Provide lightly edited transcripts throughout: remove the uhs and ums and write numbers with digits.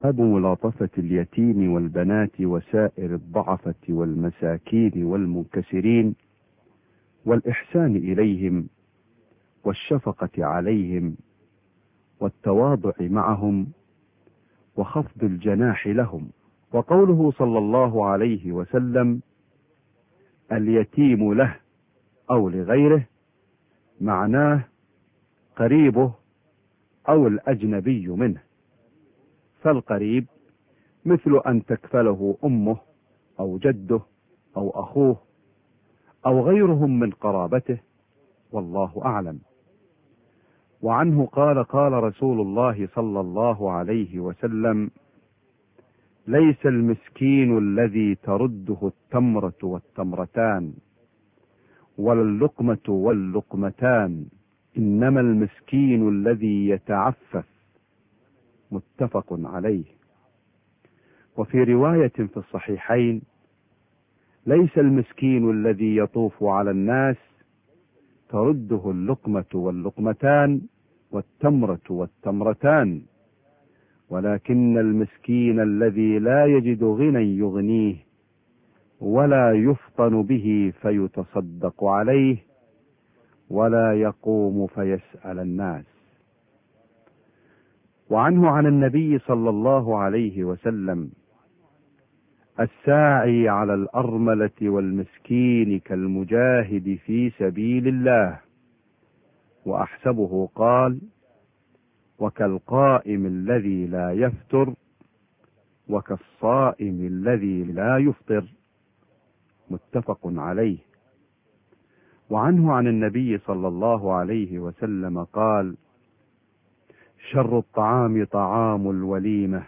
باب ملاطفة اليتيم والبنات وسائر الضعفة والمساكين والمنكسرين، والإحسان إليهم والشفقة عليهم والتواضع معهم وخفض الجناح لهم. وقوله صلى الله عليه وسلم: اليتيم له أو لغيره، معناه قريبه أو الأجنبي منه. فالقريب مثل أن تكفله أمه أو جده أو أخوه أو غيرهم من قرابته، والله أعلم. وعنه قال: قال رسول الله صلى الله عليه وسلم: ليس المسكين الذي ترده التمرة والتمرتان ولا اللقمة واللقمتان، إنما المسكين الذي يتعفف. متفق عليه. وفي رواية في الصحيحين: ليس المسكين الذي يطوف على الناس ترده اللقمة واللقمتان والتمرة والتمرتان، ولكن المسكين الذي لا يجد غنى يغنيه ولا يفطن به فيتصدق عليه ولا يقوم فيسأل الناس. وعنه عن النبي صلى الله عليه وسلم: الساعي على الأرملة والمسكين كالمجاهد في سبيل الله. وأحسبه قال: وكالقائم الذي لا يفتر وكالصائم الذي لا يفطر. متفق عليه. وعنه عن النبي صلى الله عليه وسلم قال: شر الطعام طعام الوليمة،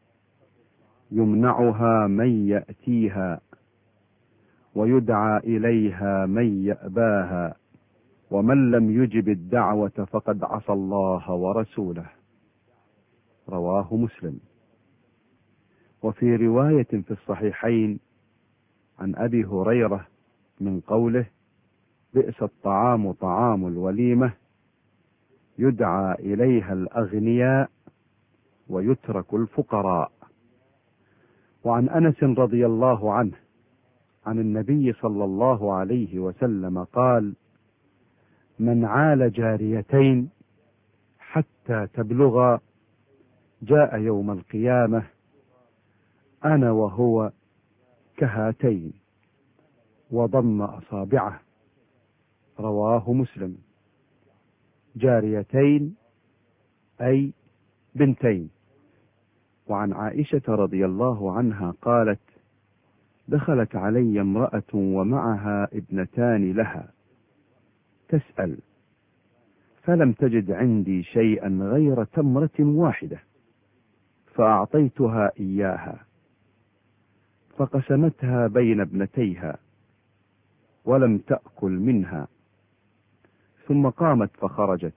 يمنعها من يأتيها ويدعى إليها من يأباها، ومن لم يجب الدعوة فقد عصى الله ورسوله. رواه مسلم. وفي رواية في الصحيحين عن أبي هريرة من قوله: بئس الطعام طعام الوليمة، يدعى إليها الأغنياء ويترك الفقراء. وعن أنس رضي الله عنه عن النبي صلى الله عليه وسلم قال: من عال جاريتين حتى تبلغا جاء يوم القيامة أنا وهو كهاتين، وضم أصابعه. رواه مسلم. جاريتين أي بنتين. وعن عائشة رضي الله عنها قالت: دخلت علي امرأة ومعها ابنتان لها تسأل، فلم تجد عندي شيئا غير تمرة واحدة، فأعطيتها إياها، فقسمتها بين ابنتيها ولم تأكل منها، ثم قامت فخرجت.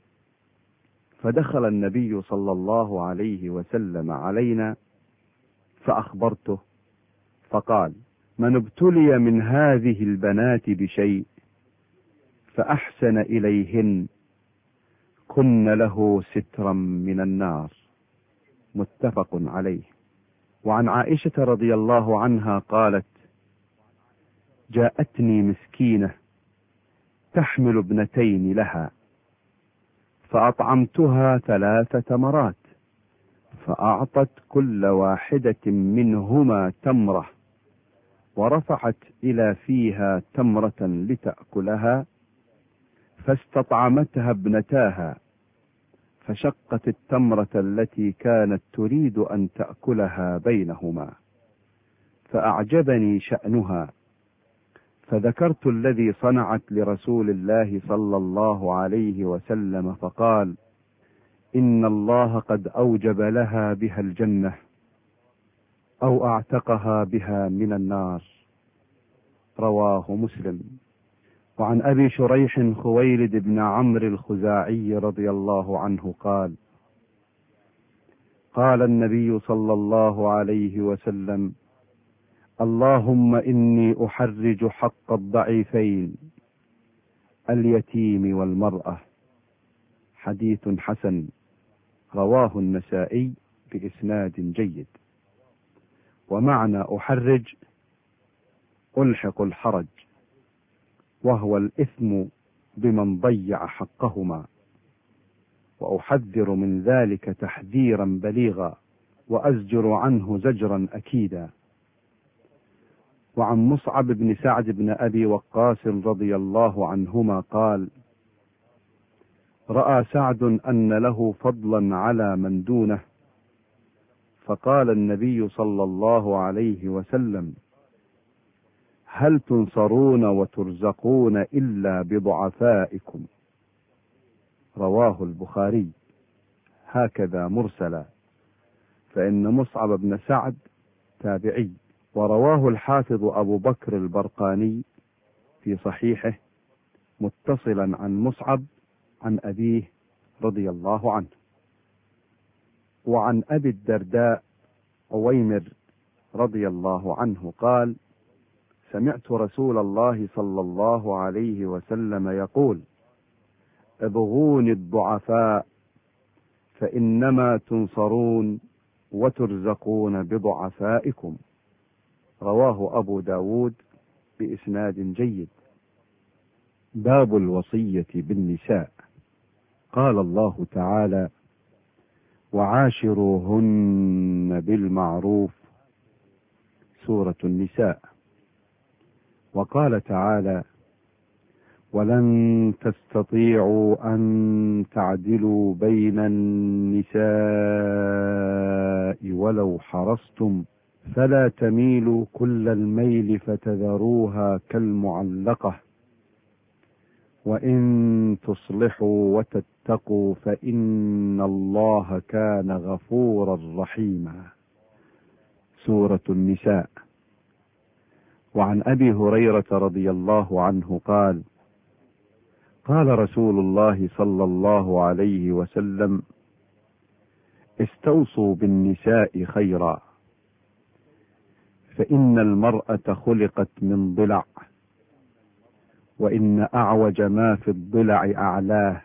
فدخل النبي صلى الله عليه وسلم علينا فأخبرته، فقال: من ابتلي من هذه البنات بشيء فأحسن إليهن كن له سترا من النار. متفق عليه. وعن عائشة رضي الله عنها قالت: جاءتني مسكينة تحمل ابنتين لها، فأطعمتها 3 تمرات، فأعطت كل واحدة منهما تمرة، ورفعت إلى فيها تمرة لتأكلها، فاستطعمتها ابنتاها، فشقت التمرة التي كانت تريد أن تأكلها بينهما، فأعجبني شأنها، فذكرت الذي صنعت لرسول الله صلى الله عليه وسلم، فقال: إن الله قد أوجب لها بها الجنة أو أعتقها بها من النار. رواه مسلم. وعن أبي شريح خويلد بن عمرو الخزاعي رضي الله عنه قال: قال النبي صلى الله عليه وسلم: اللهم إني أحرج حق الضعيفين اليتيم والمرأة. حديث حسن. رواه النسائي بإسناد جيد. ومعنى أحرج ألحق الحرج، وهو الإثم بمن ضيع حقهما، وأحذر من ذلك تحذيرا بليغا، وأزجر عنه زجرا أكيدا. وعن مصعب بن سعد بن أبي وقاص رضي الله عنهما قال: رأى سعد أن له فضلا على من دونه، فقال النبي صلى الله عليه وسلم: هل تنصرون وترزقون إلا بضعفائكم؟ رواه البخاري، هكذا مرسلا، فإن مصعب بن سعد تابعي. ورواه الحافظ أبو بكر البرقاني في صحيحه متصلا عن مصعب عن أبيه رضي الله عنه. وعن أبي الدرداء عويمر رضي الله عنه قال: سمعت رسول الله صلى الله عليه وسلم يقول: ابغوني الضعفاء فإنما تنصرون وترزقون بضعفائكم. رواه أبو داود بإسناد جيد. باب الوصية بالنساء. قال الله تعالى: وعاشروهن بالمعروف، سورة النساء. وقال تعالى: ولن تستطيعوا أن تعدلوا بين النساء ولو حرصتم، فلا تميلوا كل الميل فتذروها كالمعلقة، وإن تصلحوا وتتقوا فإن الله كان غفورا رحيما، سورة النساء. وعن أبي هريرة رضي الله عنه قال: قال رسول الله صلى الله عليه وسلم: استوصوا بالنساء خيرا، فإن المرأة خلقت من ضلع، وإن أعوج ما في الضلع أعلاه،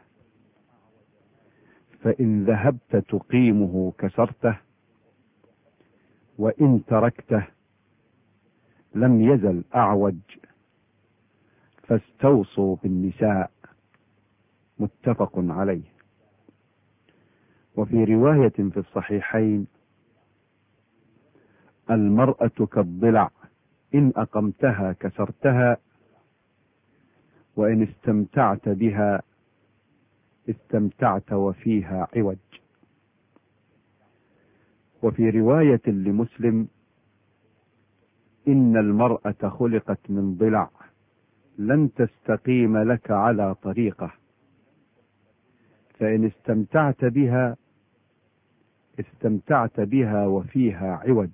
فإن ذهبت تقيمه كسرته، وإن تركته لم يزل أعوج، فاستوصوا بالنساء، متفق عليه. وفي رواية في الصحيحين: المرأة كالضلع، إن أقمتها كسرتها، وإن استمتعت بها استمتعت وفيها عوج. وفي رواية لمسلم: إن المرأة خلقت من ضلع، لن تستقيم لك على طريقة، فإن استمتعت بها استمتعت بها وفيها عوج،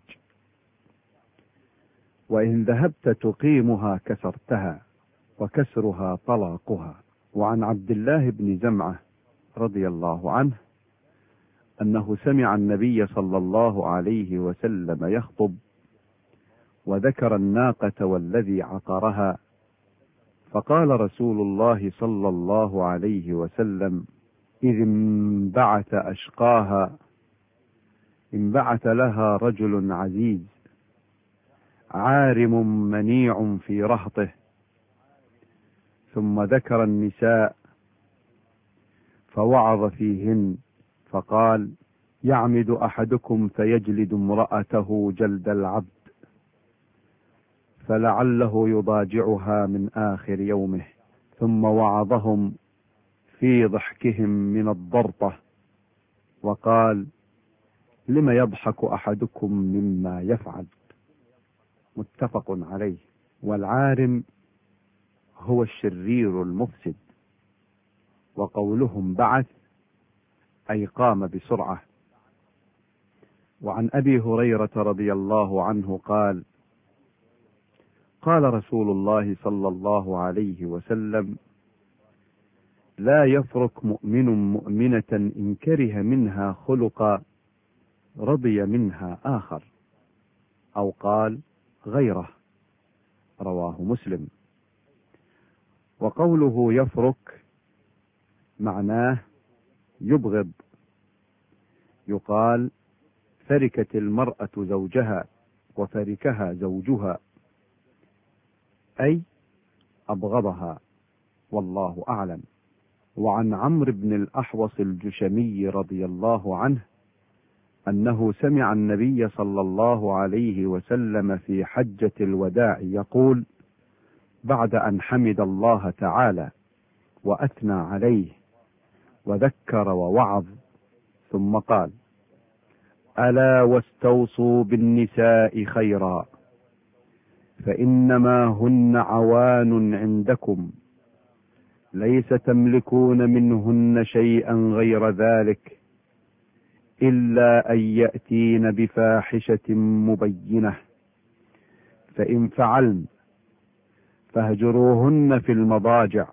وإن ذهبت تقيمها كسرتها، وكسرها طلاقها. وعن عبد الله بن زمعة رضي الله عنه أنه سمع النبي صلى الله عليه وسلم يخطب، وذكر الناقة والذي عقرها، فقال رسول الله صلى الله عليه وسلم: إذ انبعث أشقاها، انبعث لها رجل عزيز عارم منيع في رهطه. ثم ذكر النساء فوعظ فيهن، فقال: يعمد أحدكم فيجلد امرأته جلد العبد، فلعله يضاجعها من آخر يومه. ثم وعظهم في ضحكهم من الضرطة، وقال: لم يضحك أحدكم مما يفعل، متفق عليه. والعارم هو الشرير المفسد. وقولهم بعث أي قام بسرعة. وعن أبي هريرة رضي الله عنه قال: قال رسول الله صلى الله عليه وسلم: لا يفرق مؤمن مؤمنة إن كره منها خلقا رضي منها آخر، أو قال غيره، رواه مسلم. وقوله يفرق معناه يبغض، يقال فركت المرأة زوجها وفركها زوجها، أي أبغضها، والله أعلم. وعن عمرو بن الأحوص الجشمي رضي الله عنه أنه سمع النبي صلى الله عليه وسلم في حجة الوداع يقول بعد أن حمد الله تعالى وأثنى عليه وذكر ووعظ، ثم قال: ألا واستوصوا بالنساء خيرا، فإنما هن عوان عندكم، ليس تملكون منهن شيئا غير ذلك، إلا أن يأتين بفاحشة مبينة، فإن فعلن فاهجروهن في المضاجع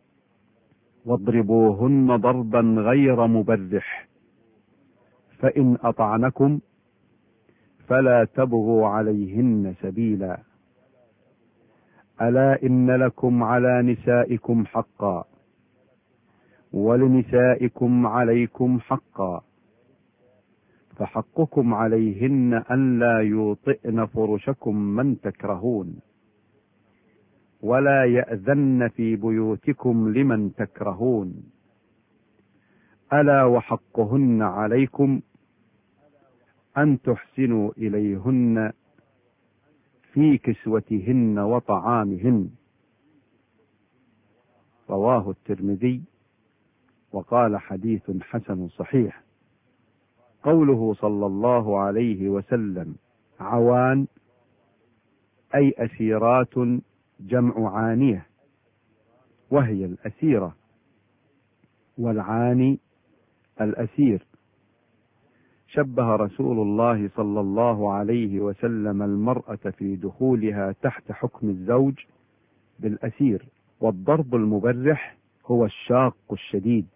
واضربوهن ضربا غير مبرح، فإن أطعنكم فلا تبغوا عليهن سبيلا. ألا إن لكم على نسائكم حقا، ولنسائكم عليكم حقا، فحقكم عليهن أن لا يوطئن فرشكم من تكرهون، ولا يأذن في بيوتكم لمن تكرهون. ألا وحقهن عليكم أن تحسنوا إليهن في كسوتهن وطعامهن. رواه الترمذي وقال حديث حسن صحيح. قوله صلى الله عليه وسلم عوان أي أسيرات، جمع عانية، وهي الأسيرة، والعاني الأسير. شبه رسول الله صلى الله عليه وسلم المرأة في دخولها تحت حكم الزوج بالأسير، والضرب المبرح هو الشاق الشديد.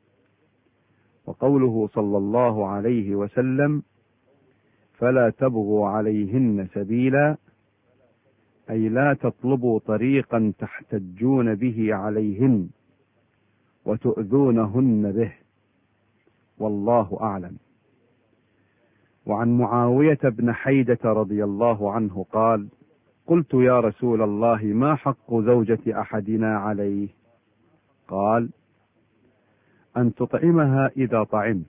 وقوله صلى الله عليه وسلم فلا تبغوا عليهن سبيلا، أي لا تطلبوا طريقا تحتجون به عليهن وتؤذونهن به، والله أعلم. وعن معاوية بن حيدة رضي الله عنه قال: قلت يا رسول الله ما حق زوجة أحدنا عليه؟ قال: أن تطعمها إذا طعمت،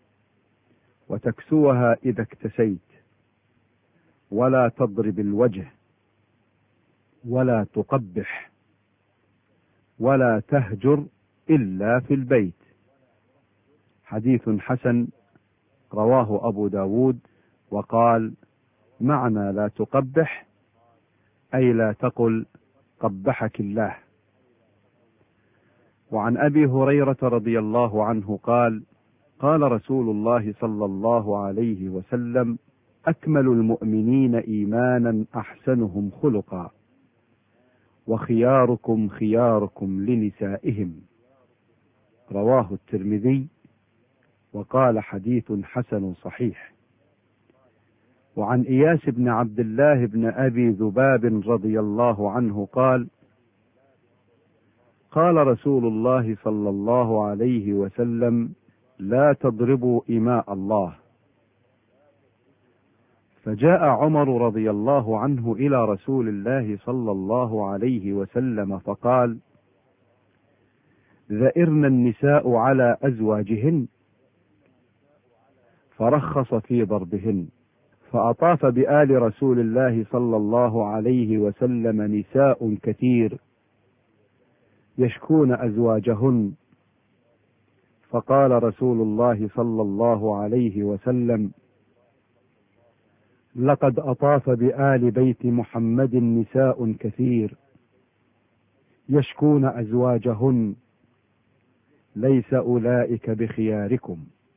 وتكسوها إذا اكتسيت، ولا تضرب الوجه، ولا تقبح، ولا تهجر إلا في البيت. حديث حسن، رواه أبو داود، وقال: معنى لا تقبح أي لا تقل قبحك الله. وعن أبي هريرة رضي الله عنه قال: قال رسول الله صلى الله عليه وسلم: أكمل المؤمنين إيمانا أحسنهم خلقا، وخياركم خياركم لنسائهم. رواه الترمذي وقال حديث حسن صحيح. وعن إياس بن عبد الله بن أبي ذباب رضي الله عنه قال: قال رسول الله صلى الله عليه وسلم: لا تضربوا إماء الله. فجاء عمر رضي الله عنه إلى رسول الله صلى الله عليه وسلم فقال: ذئرن النساء على أزواجهن، فرخص في ضربهن. فأطاف بآل رسول الله صلى الله عليه وسلم نساء كثير يشكون أزواجهن، فقال رسول الله صلى الله عليه وسلم: لقد أطاف بآل بيت محمد نساء كثير يشكون أزواجهن، ليس أولئك بخياركم.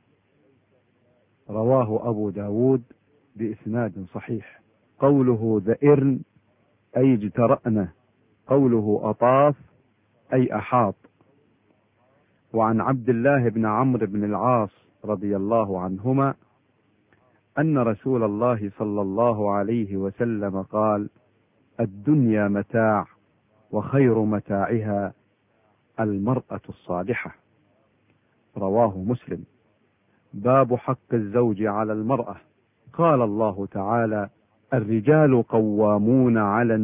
رواه أبو داود بإسناد صحيح. قوله ذئرن أي اجترأن، قوله أطاف أي أحاط. وعن عبد الله بن عمرو بن العاص رضي الله عنهما أن رسول الله صلى الله عليه وسلم قال: الدنيا متاع، وخير متاعها المرأة الصالحة. رواه مسلم. باب حق الزوج على المرأة. قال الله تعالى: الرجال قوامون على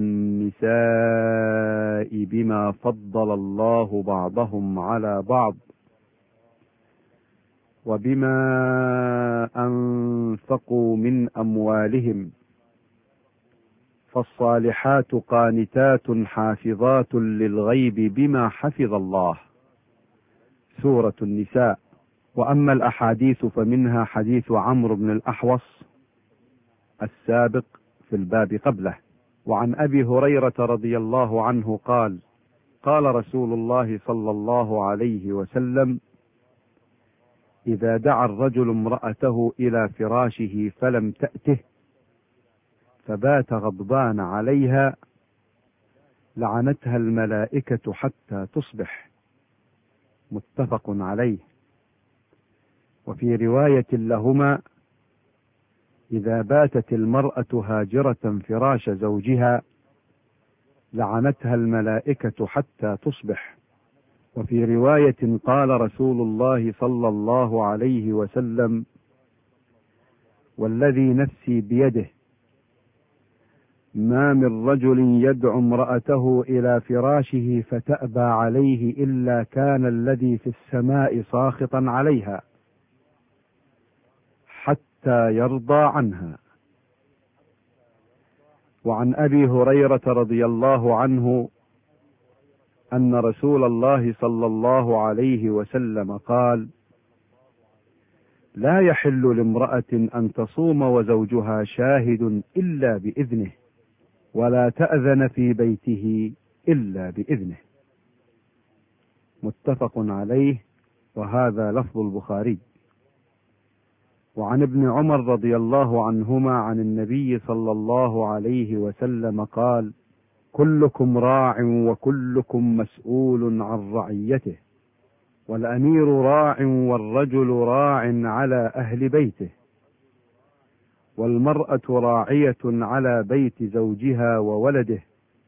النساء بما فضل الله بعضهم على بعض وبما أنفقوا من أموالهم، فالصالحات قانتات حافظات للغيب بما حفظ الله. سورة النساء. وأما الأحاديث فمنها حديث عمرو بن الأحوص السابق في الباب قبله. وعن أبي هريرة رضي الله عنه قال: قال رسول الله صلى الله عليه وسلم: إذا دعا الرجل امرأته إلى فراشه فلم تأته فبات غضبان عليها لعنتها الملائكة حتى تصبح. متفق عليه. وفي رواية لهما: إذا باتت المرأة هاجرة فراش زوجها لعنتها الملائكة حتى تصبح. وفي رواية قال رسول الله صلى الله عليه وسلم: والذي نفسي بيده ما من رجل يدعو امرأته إلى فراشه فتأبى عليه إلا كان الذي في السماء ساخطا عليها حتى يرضى عنها. وعن أبي هريرة رضي الله عنه أن رسول الله صلى الله عليه وسلم قال: لا يحل لامرأة أن تصوم وزوجها شاهد إلا بإذنه، ولا تأذن في بيته إلا بإذنه. متفق عليه، وهذا لفظ البخاري. وعن ابن عمر رضي الله عنهما عن النبي صلى الله عليه وسلم قال: كلكم راع وكلكم مسؤول عن رعيته، والأمير راع والرجل راع على أهل بيته، والمرأة راعية على بيت زوجها وولده،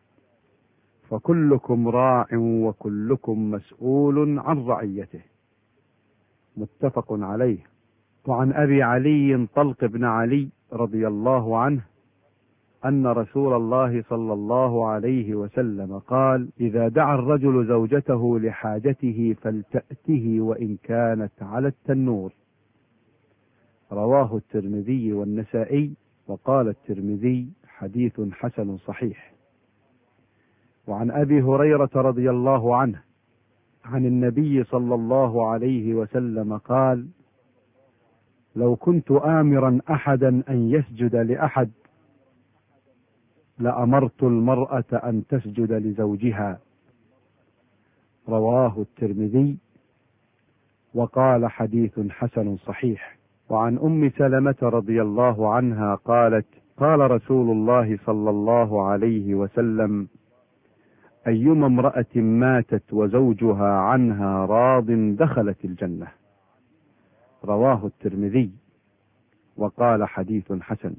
فكلكم راع وكلكم مسؤول عن رعيته. متفق عليه. وعن أبي علي طلق بن علي رضي الله عنه أن رسول الله صلى الله عليه وسلم قال: إذا دعا الرجل زوجته لحاجته فلتأته وإن كانت على التنور. رواه الترمذي والنسائي، وقال الترمذي: حديث حسن صحيح. وعن أبي هريرة رضي الله عنه عن النبي صلى الله عليه وسلم قال: لو كنت آمرا أحدا أن يسجد لأحد لأمرت المرأة أن تسجد لزوجها. رواه الترمذي، وقال: حديث حسن صحيح. وعن أم سلمة رضي الله عنها قالت: قال رسول الله صلى الله عليه وسلم: أيما امرأة ماتت وزوجها عنها راض دخلت الجنة. رواه الترمذي، وقال: حديث حسن.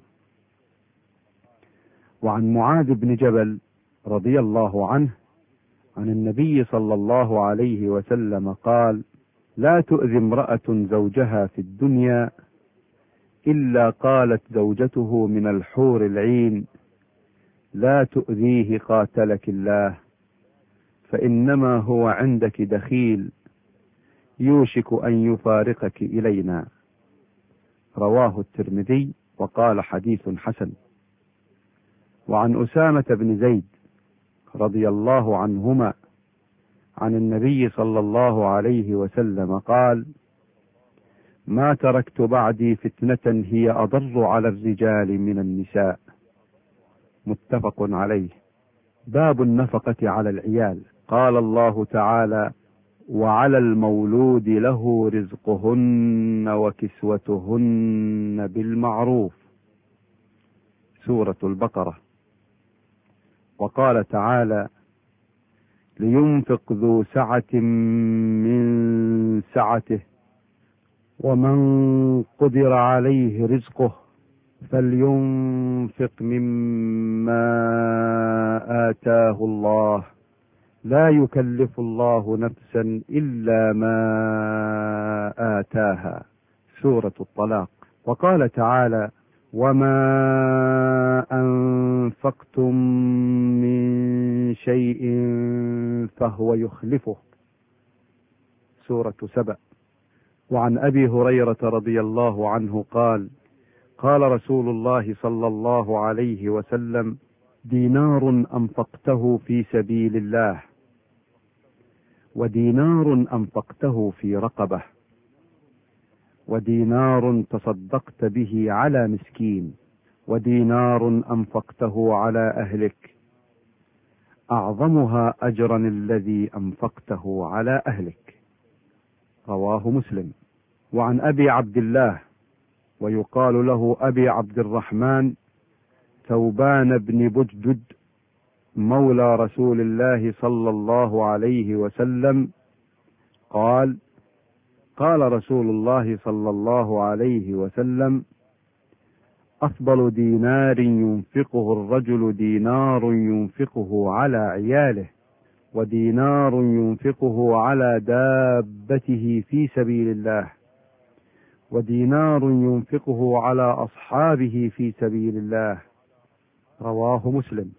وعن معاذ بن جبل رضي الله عنه عن النبي صلى الله عليه وسلم قال: لا تؤذي امرأة زوجها في الدنيا إلا قالت زوجته من الحور العين: لا تؤذيه قاتلك الله، فإنما هو عندك دخيل يوشك أن يفارقك إلينا. رواه الترمذي، وقال: حديث حسن. وعن أسامة بن زيد رضي الله عنهما عن النبي صلى الله عليه وسلم قال: ما تركت بعدي فتنة هي أضر على الرجال من النساء. متفق عليه. باب النفقة على العيال. قال الله تعالى: وعلى المولود له رزقهن وكسوتهن بالمعروف. سورة البقرة. وقال تعالى: لينفق ذو سعة من سعته ومن قدر عليه رزقه فلينفق مما آتاه الله لا يكلف الله نفسا إلا ما آتاها. سورة الطلاق. وقال تعالى: وما أنفقتم من شيء فهو يخلفه. سورة سبأ. وعن أبي هريرة رضي الله عنه قال: قال رسول الله صلى الله عليه وسلم: دينار أنفقته في سبيل الله، ودينار أنفقته في رقبة، ودينار تصدقت به على مسكين، ودينار أنفقته على أهلك، أعظمها أجرا الذي أنفقته على أهلك. رواه مسلم. وعن أبي عبد الله، ويقال له أبي عبد الرحمن، ثوبان بن بجدد، مولى رسول الله صلى الله عليه وسلم، قال: قال رسول الله صلى الله عليه وسلم: أفضل دينار ينفقه الرجل دينار ينفقه على عياله، ودينار ينفقه على دابته في سبيل الله، ودينار ينفقه على أصحابه في سبيل الله. رواه مسلم.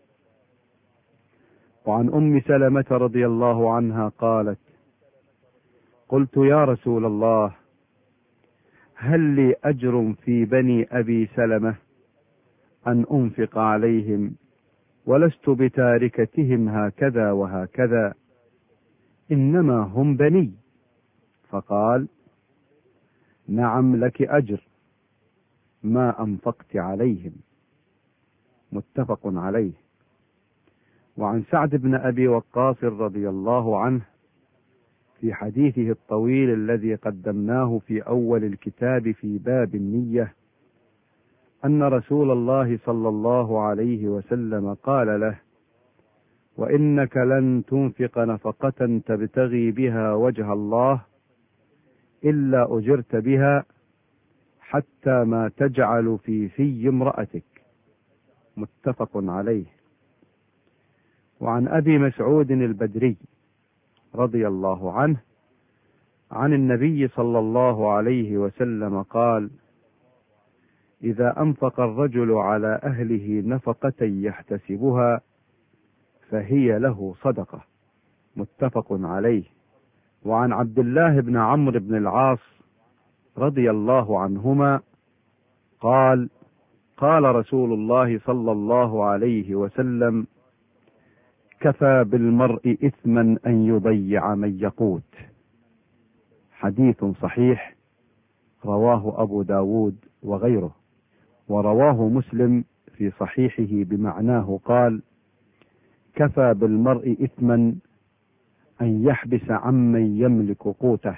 وعن أم سلمة رضي الله عنها قالت: قلت يا رسول الله، هل لي أجر في بني أبي سلمة أن أنفق عليهم، ولست بتاركتهم هكذا وهكذا، إنما هم بني؟ فقال: نعم لك أجر ما أنفقت عليهم. متفق عليه. وعن سعد بن أبي وقاص رضي الله عنه في حديثه الطويل الذي قدمناه في أول الكتاب في باب النية، أن رسول الله صلى الله عليه وسلم قال له: وإنك لن تنفق نفقة تبتغي بها وجه الله إلا أجرت بها حتى ما تجعل في امرأتك. متفق عليه. وعن أبي مسعود البدري رضي الله عنه عن النبي صلى الله عليه وسلم قال: إذا أنفق الرجل على أهله نفقة يحتسبها فهي له صدقة. متفق عليه. وعن عبد الله بن عمرو بن العاص رضي الله عنهما قال: قال رسول الله صلى الله عليه وسلم: كفى بالمرء إثما أن يضيع من يقوت. حديث صحيح، رواه أبو داود وغيره. ورواه مسلم في صحيحه بمعناه قال: كفى بالمرء إثما أن يحبس عمن يملك قوته.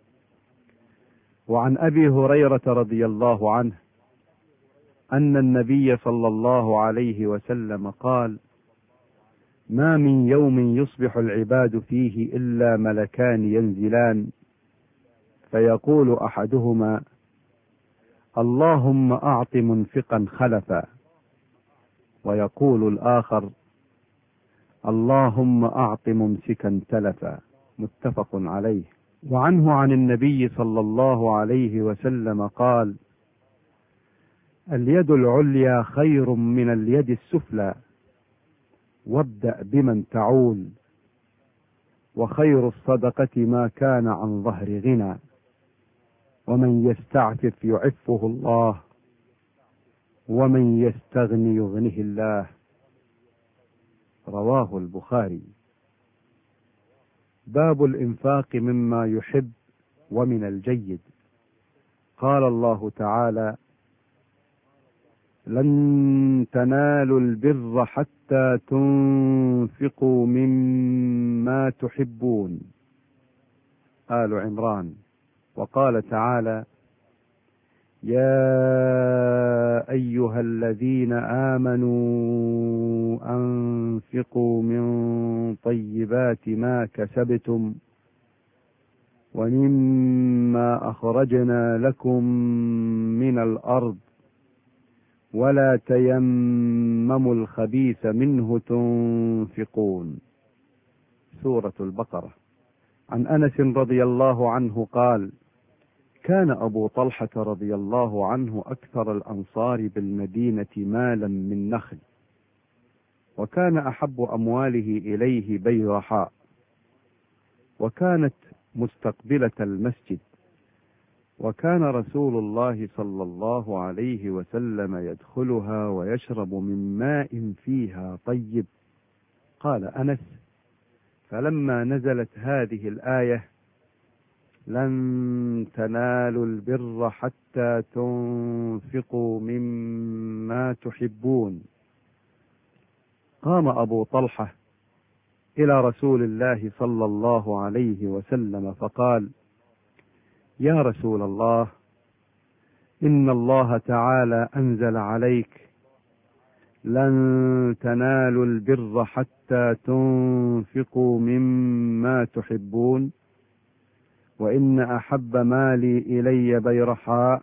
وعن أبي هريرة رضي الله عنه أن النبي صلى الله عليه وسلم قال: ما من يوم يصبح العباد فيه إلا ملكان ينزلان، فيقول أحدهما: اللهم أعط منفقا خلفا، ويقول الآخر: اللهم أعط ممسكا تلفا. متفق عليه. وعنه عن النبي صلى الله عليه وسلم قال: اليد العليا خير من اليد السفلى، وابدأ بمن تعول، وخير الصدقة ما كان عن ظهر غنى، ومن يستعفف يعفه الله، ومن يستغني يغنه الله. رواه البخاري. باب الإنفاق مما يحب ومن الجيد. قال الله تعالى: لن تنالوا البر حتى تنفقوا مما تحبون. آل عمران. وقال تعالى: يا أيها الذين آمنوا أنفقوا من طيبات ما كسبتم ومما أخرجنا لكم من الأرض ولا تيمموا الخبيث منه تنفقون. سورة البقرة. عن أنس رضي الله عنه قال: كان أبو طلحة رضي الله عنه أكثر الأنصار بالمدينة مالا من نخل، وكان أحب أمواله إليه بيرحاء، وكانت مستقبلة المسجد، وكان رسول الله صلى الله عليه وسلم يدخلها ويشرب من ماء فيها طيب. قال أنس: فلما نزلت هذه الآية: لن تنالوا البر حتى تنفقوا مما تحبون، قام أبو طلحة إلى رسول الله صلى الله عليه وسلم فقال: يا رسول الله، إن الله تعالى أنزل عليك: لن تنالوا البر حتى تنفقوا مما تحبون، وإن أحب مالي إلي بيرحاء،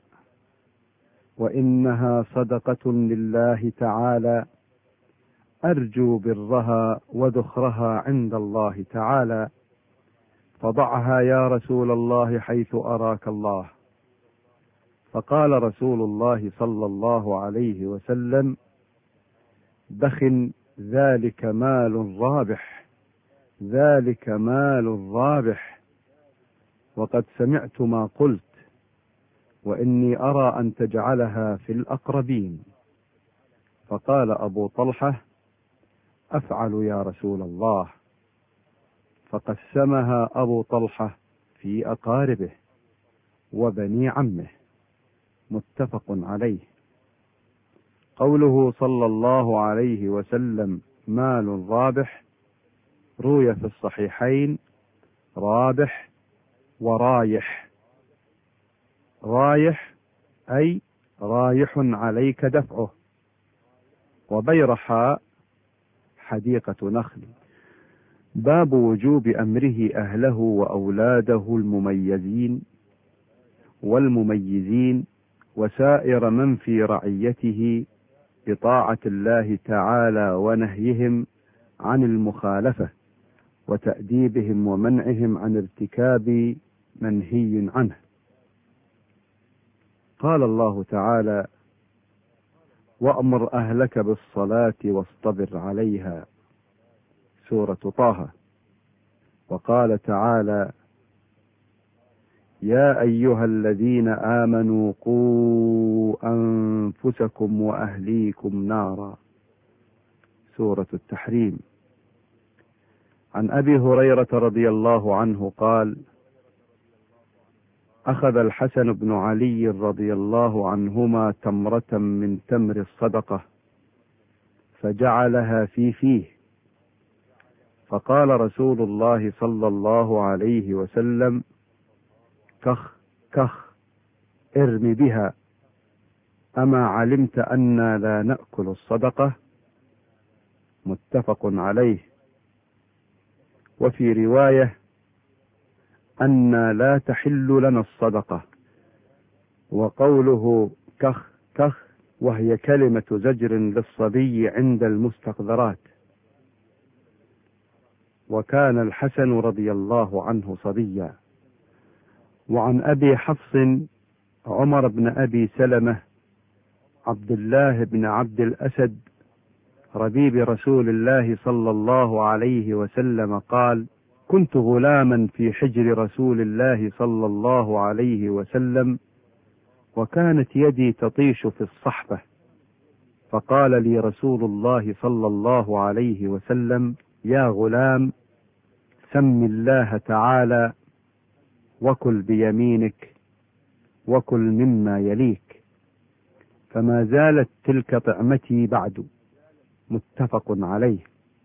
وإنها صدقة لله تعالى، أرجو برها وذخرها عند الله تعالى، فضعها يا رسول الله حيث أراك الله. فقال رسول الله صلى الله عليه وسلم: بخ، ذلك مال رابح، ذلك مال رابح، وقد سمعت ما قلت، وإني أرى أن تجعلها في الأقربين. فقال أبو طلحة: أفعل يا رسول الله. فقسمها أبو طلحة في أقاربه وبني عمه. متفق عليه. قوله صلى الله عليه وسلم مال رابح، روي في الصحيحين رابح ورايح. رايح أي رايح عليك دفعه، وبيرحاء حديقة نخل. باب وجوب أمره أهله وأولاده المميزين والمميزين وسائر من في رعيته بطاعة الله تعالى، ونهيهم عن المخالفة، وتأديبهم ومنعهم عن ارتكاب منهي عنه. قال الله تعالى: وأمر أهلك بالصلاة واصطبر عليها، سورة طه. وقال تعالى: يا أيها الذين آمنوا قوا أنفسكم وأهليكم نارا، سورة التحريم. عن أبي هريرة رضي الله عنه قال: أخذ الحسن بن علي رضي الله عنهما تمرة من تمر الصدقة فجعلها في فيه، فقال رسول الله صلى الله عليه وسلم: كخ كخ، ارم بها، أما علمت أنا لا نأكل الصدقة؟ متفق عليه. وفي رواية: أنا لا تحل لنا الصدقة. وقوله كخ كخ وهي كلمة زجر للصبي عند المستقذرات. وكان الحسن رضي الله عنه صبيا. وعن أبي حفص عمر بن أبي سلمة عبد الله بن عبد الأسد ربيب رسول الله صلى الله عليه وسلم قال: كنت غلاما في حجر رسول الله صلى الله عليه وسلم، وكانت يدي تطيش في الصحبة، فقال لي رسول الله صلى الله عليه وسلم: يا غلام، سم الله تعالى، وكل بيمينك، وكل مما يليك. فما زالت تلك طعمتي بعد. متفق عليه.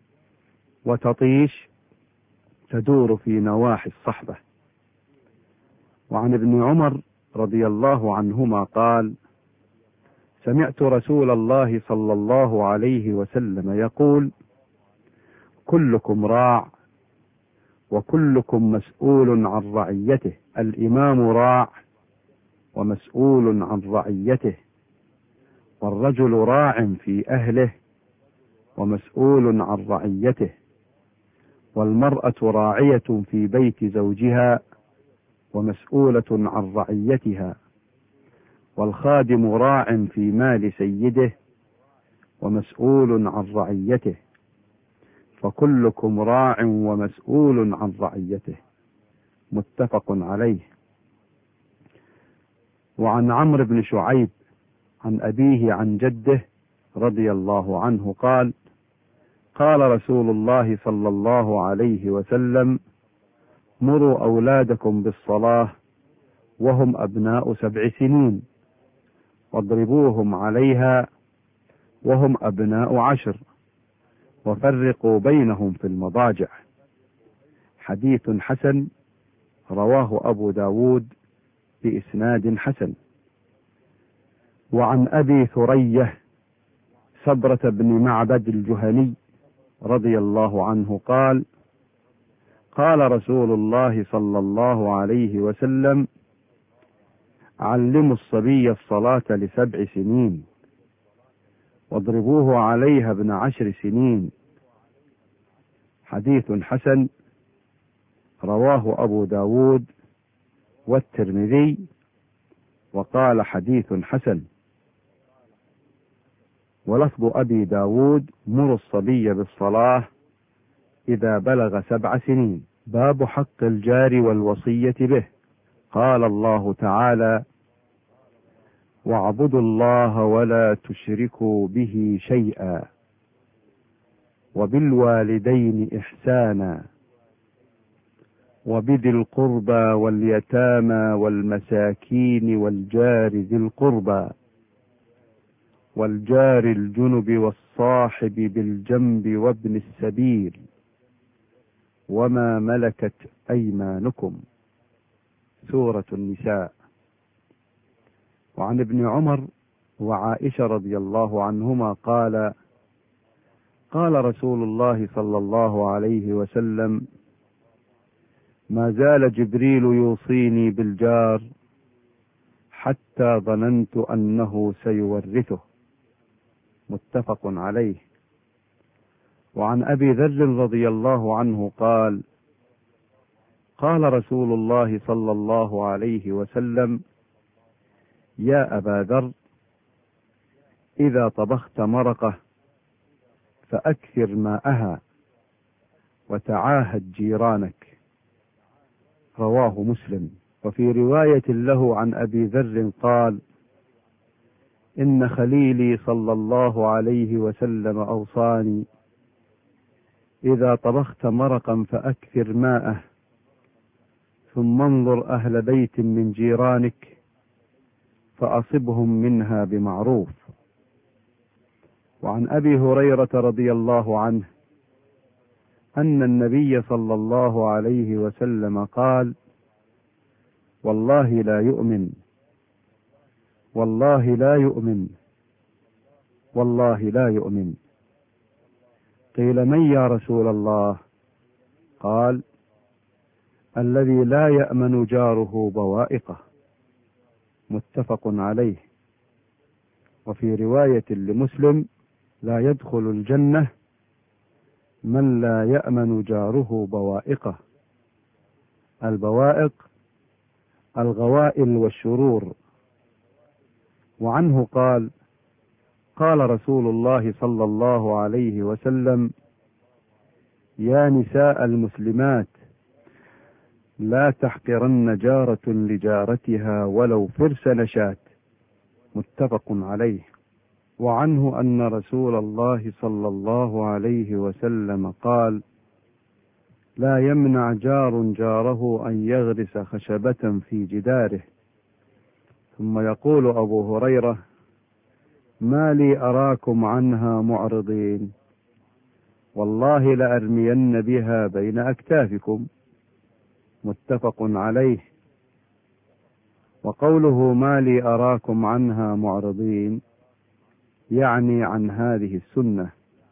وتطيش تدور في نواحي الصحبة. وعن ابن عمر رضي الله عنهما قال: سمعت رسول الله صلى الله عليه وسلم يقول: كلكم راع وكلكم مسؤول عن رعيته. الإمام راع ومسؤول عن رعيته، والرجل راع في أهله ومسؤول عن رعيته، والمرأة راعية في بيت زوجها ومسؤولة عن رعيتها، والخادم راع في مال سيده ومسؤول عن رعيته، فكلكم راع ومسؤول عن رعيته. متفق عليه. وعن عمرو بن شعيب عن أبيه عن جده رضي الله عنه قال: قال رسول الله صلى الله عليه وسلم: مروا أولادكم بالصلاة وهم أبناء 7 سنين، واضربوهم عليها وهم أبناء 10، وفرقوا بينهم في المضاجع. حديث حسن، رواه أبو داود بإسناد حسن. وعن أبي ثرية سبرة بن معبد الجهني رضي الله عنه قال: قال رسول الله صلى الله عليه وسلم: علموا الصبي الصلاة ل7 سنين، واضربوه عليها ابن 10 سنين. حديث حسن، رواه أبو داود والترمذي، وقال حديث حسن. ولفظ أبي داود: مروا الصبي بالصلاة إذا بلغ 7 سنين. باب حق الجار والوصية به. قال الله تعالى: واعبدوا الله ولا تشركوا به شيئا، وبالوالدين إحسانا، وبذي القربى واليتامى والمساكين والجار ذي القربى والجار الجنب والصاحب بالجنب وابن السبيل وما ملكت أيمانكم. سورة النساء. وعن ابن عمر وعائشة رضي الله عنهما قال: قال رسول الله صلى الله عليه وسلم: ما زال جبريل يوصيني بالجار حتى ظننت أنه سيورثه. متفق عليه. وعن أبي ذر رضي الله عنه قال: قال رسول الله صلى الله عليه وسلم: يا أبا ذر، إذا طبخت مرقة فأكثر ماءها وتعاهد جيرانك. رواه مسلم. وفي رواية له عن أبي ذر قال: إن خليلي صلى الله عليه وسلم أوصاني: إذا طبخت مرقا فأكثر ماءه، ثم انظر أهل بيت من جيرانك فأصبهم منها بمعروف. وعن أبي هريرة رضي الله عنه أن النبي صلى الله عليه وسلم قال: والله لا يؤمن، والله لا يؤمن، والله لا يؤمن. قيل: من يا رسول الله؟ قال: الذي لا يأمن جاره بوائقه. متفق عليه. وفي رواية لمسلم: لا يدخل الجنة من لا يأمن جاره بوائقه. البوائق الغوائل والشرور. وعنه قال: قال رسول الله صلى الله عليه وسلم: يا نساء المسلمات، لا تحقرن جارة لجارتها ولو فرس نشاة. متفق عليه. وعنه أن رسول الله صلى الله عليه وسلم قال: لا يمنع جار جاره أن يغرس خشبة في جداره. ثم يقول أبو هريرة: ما لي أراكم عنها معرضين، والله لأرمين بها بين أكتافكم. متفق عليه. وقوله ما لي أراكم عنها معرضين يعني عن هذه السنة.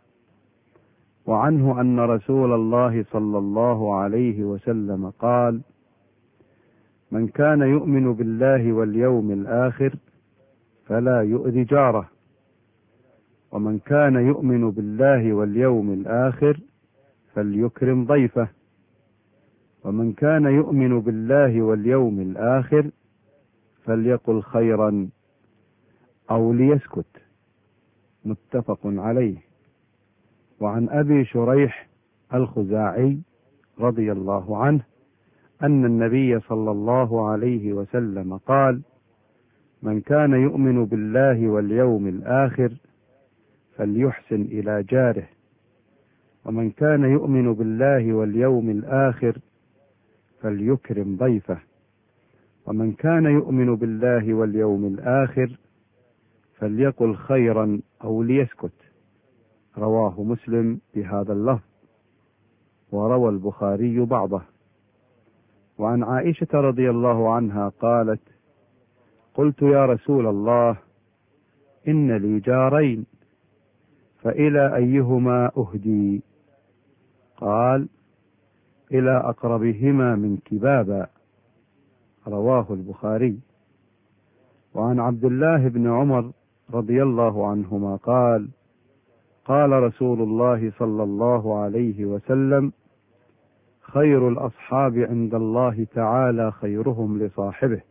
وعنه أن رسول الله صلى الله عليه وسلم قال: من كان يؤمن بالله واليوم الآخر فلا يؤذي جاره، ومن كان يؤمن بالله واليوم الآخر فليكرم ضيفه. ومن كان يؤمن بالله واليوم الآخر فليقل خيرا أو ليسكت. متفق عليه. وعن أبي شريح الخزاعي رضي الله عنه أن النبي صلى الله عليه وسلم قال: من كان يؤمن بالله واليوم الآخر فليحسن إلى جاره، ومن كان يؤمن بالله واليوم الآخر فليكرم ضيفه، ومن كان يؤمن بالله واليوم الآخر فليقل خيرا أو ليسكت. رواه مسلم بهذا اللفظ، وروى البخاري بعضه. وعن عائشة رضي الله عنها قالت: قلت يا رسول الله إن لي جارين فإلى أيهما أهدي؟ قال: إلى أقربهما منك بابا. رواه البخاري. وعن عبد الله بن عمر رضي الله عنهما قال: قال رسول الله صلى الله عليه وسلم: خير الأصحاب عند الله تعالى خيرهم لصاحبه،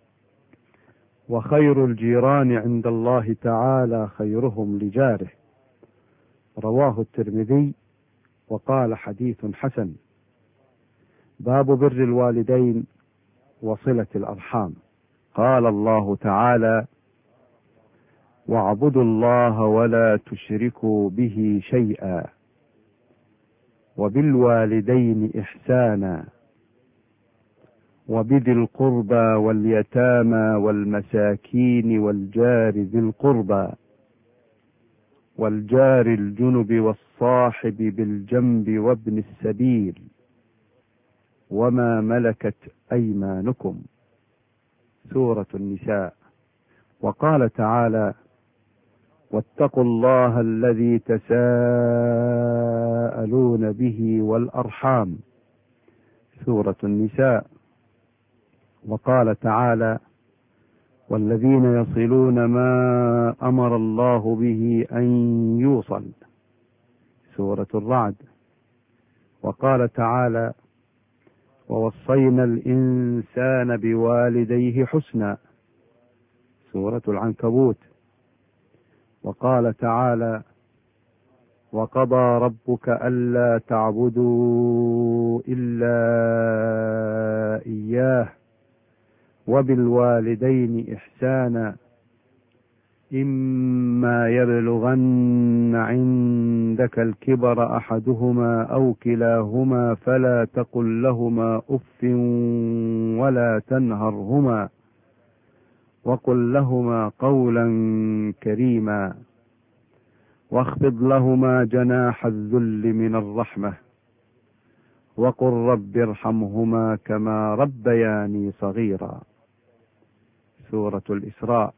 وخير الجيران عند الله تعالى خيرهم لجاره. رواه الترمذي وقال حديث حسن. باب بر الوالدين وصلة الأرحام. قال الله تعالى: واعبدوا الله ولا تشركوا به شيئا وبالوالدين إحسانا وبذي القربى واليتامى والمساكين والجار ذي القربى والجار الجنب والصاحب بالجنب وابن السبيل وما ملكت أيمانكم. سورة النساء. وقال تعالى: واتقوا الله الذي تساءلون به والأرحام. سورة النساء. وقال تعالى: والذين يصلون ما أمر الله به أن يوصل. سورة الرعد. وقال تعالى: ووصينا الإنسان بوالديه حسنا. سورة العنكبوت. وقال تعالى: وقضى ربك ألا تعبدوا إلا إياه وبالوالدين إحسانا إما يبلغن عندك الكبر أحدهما أو كلاهما فلا تقل لهما أف ولا تنهرهما وقل لهما قولا كريما واخفض لهما جناح الذل من الرحمة وقل رب ارحمهما كما ربياني صغيرا. سورة الإسراء.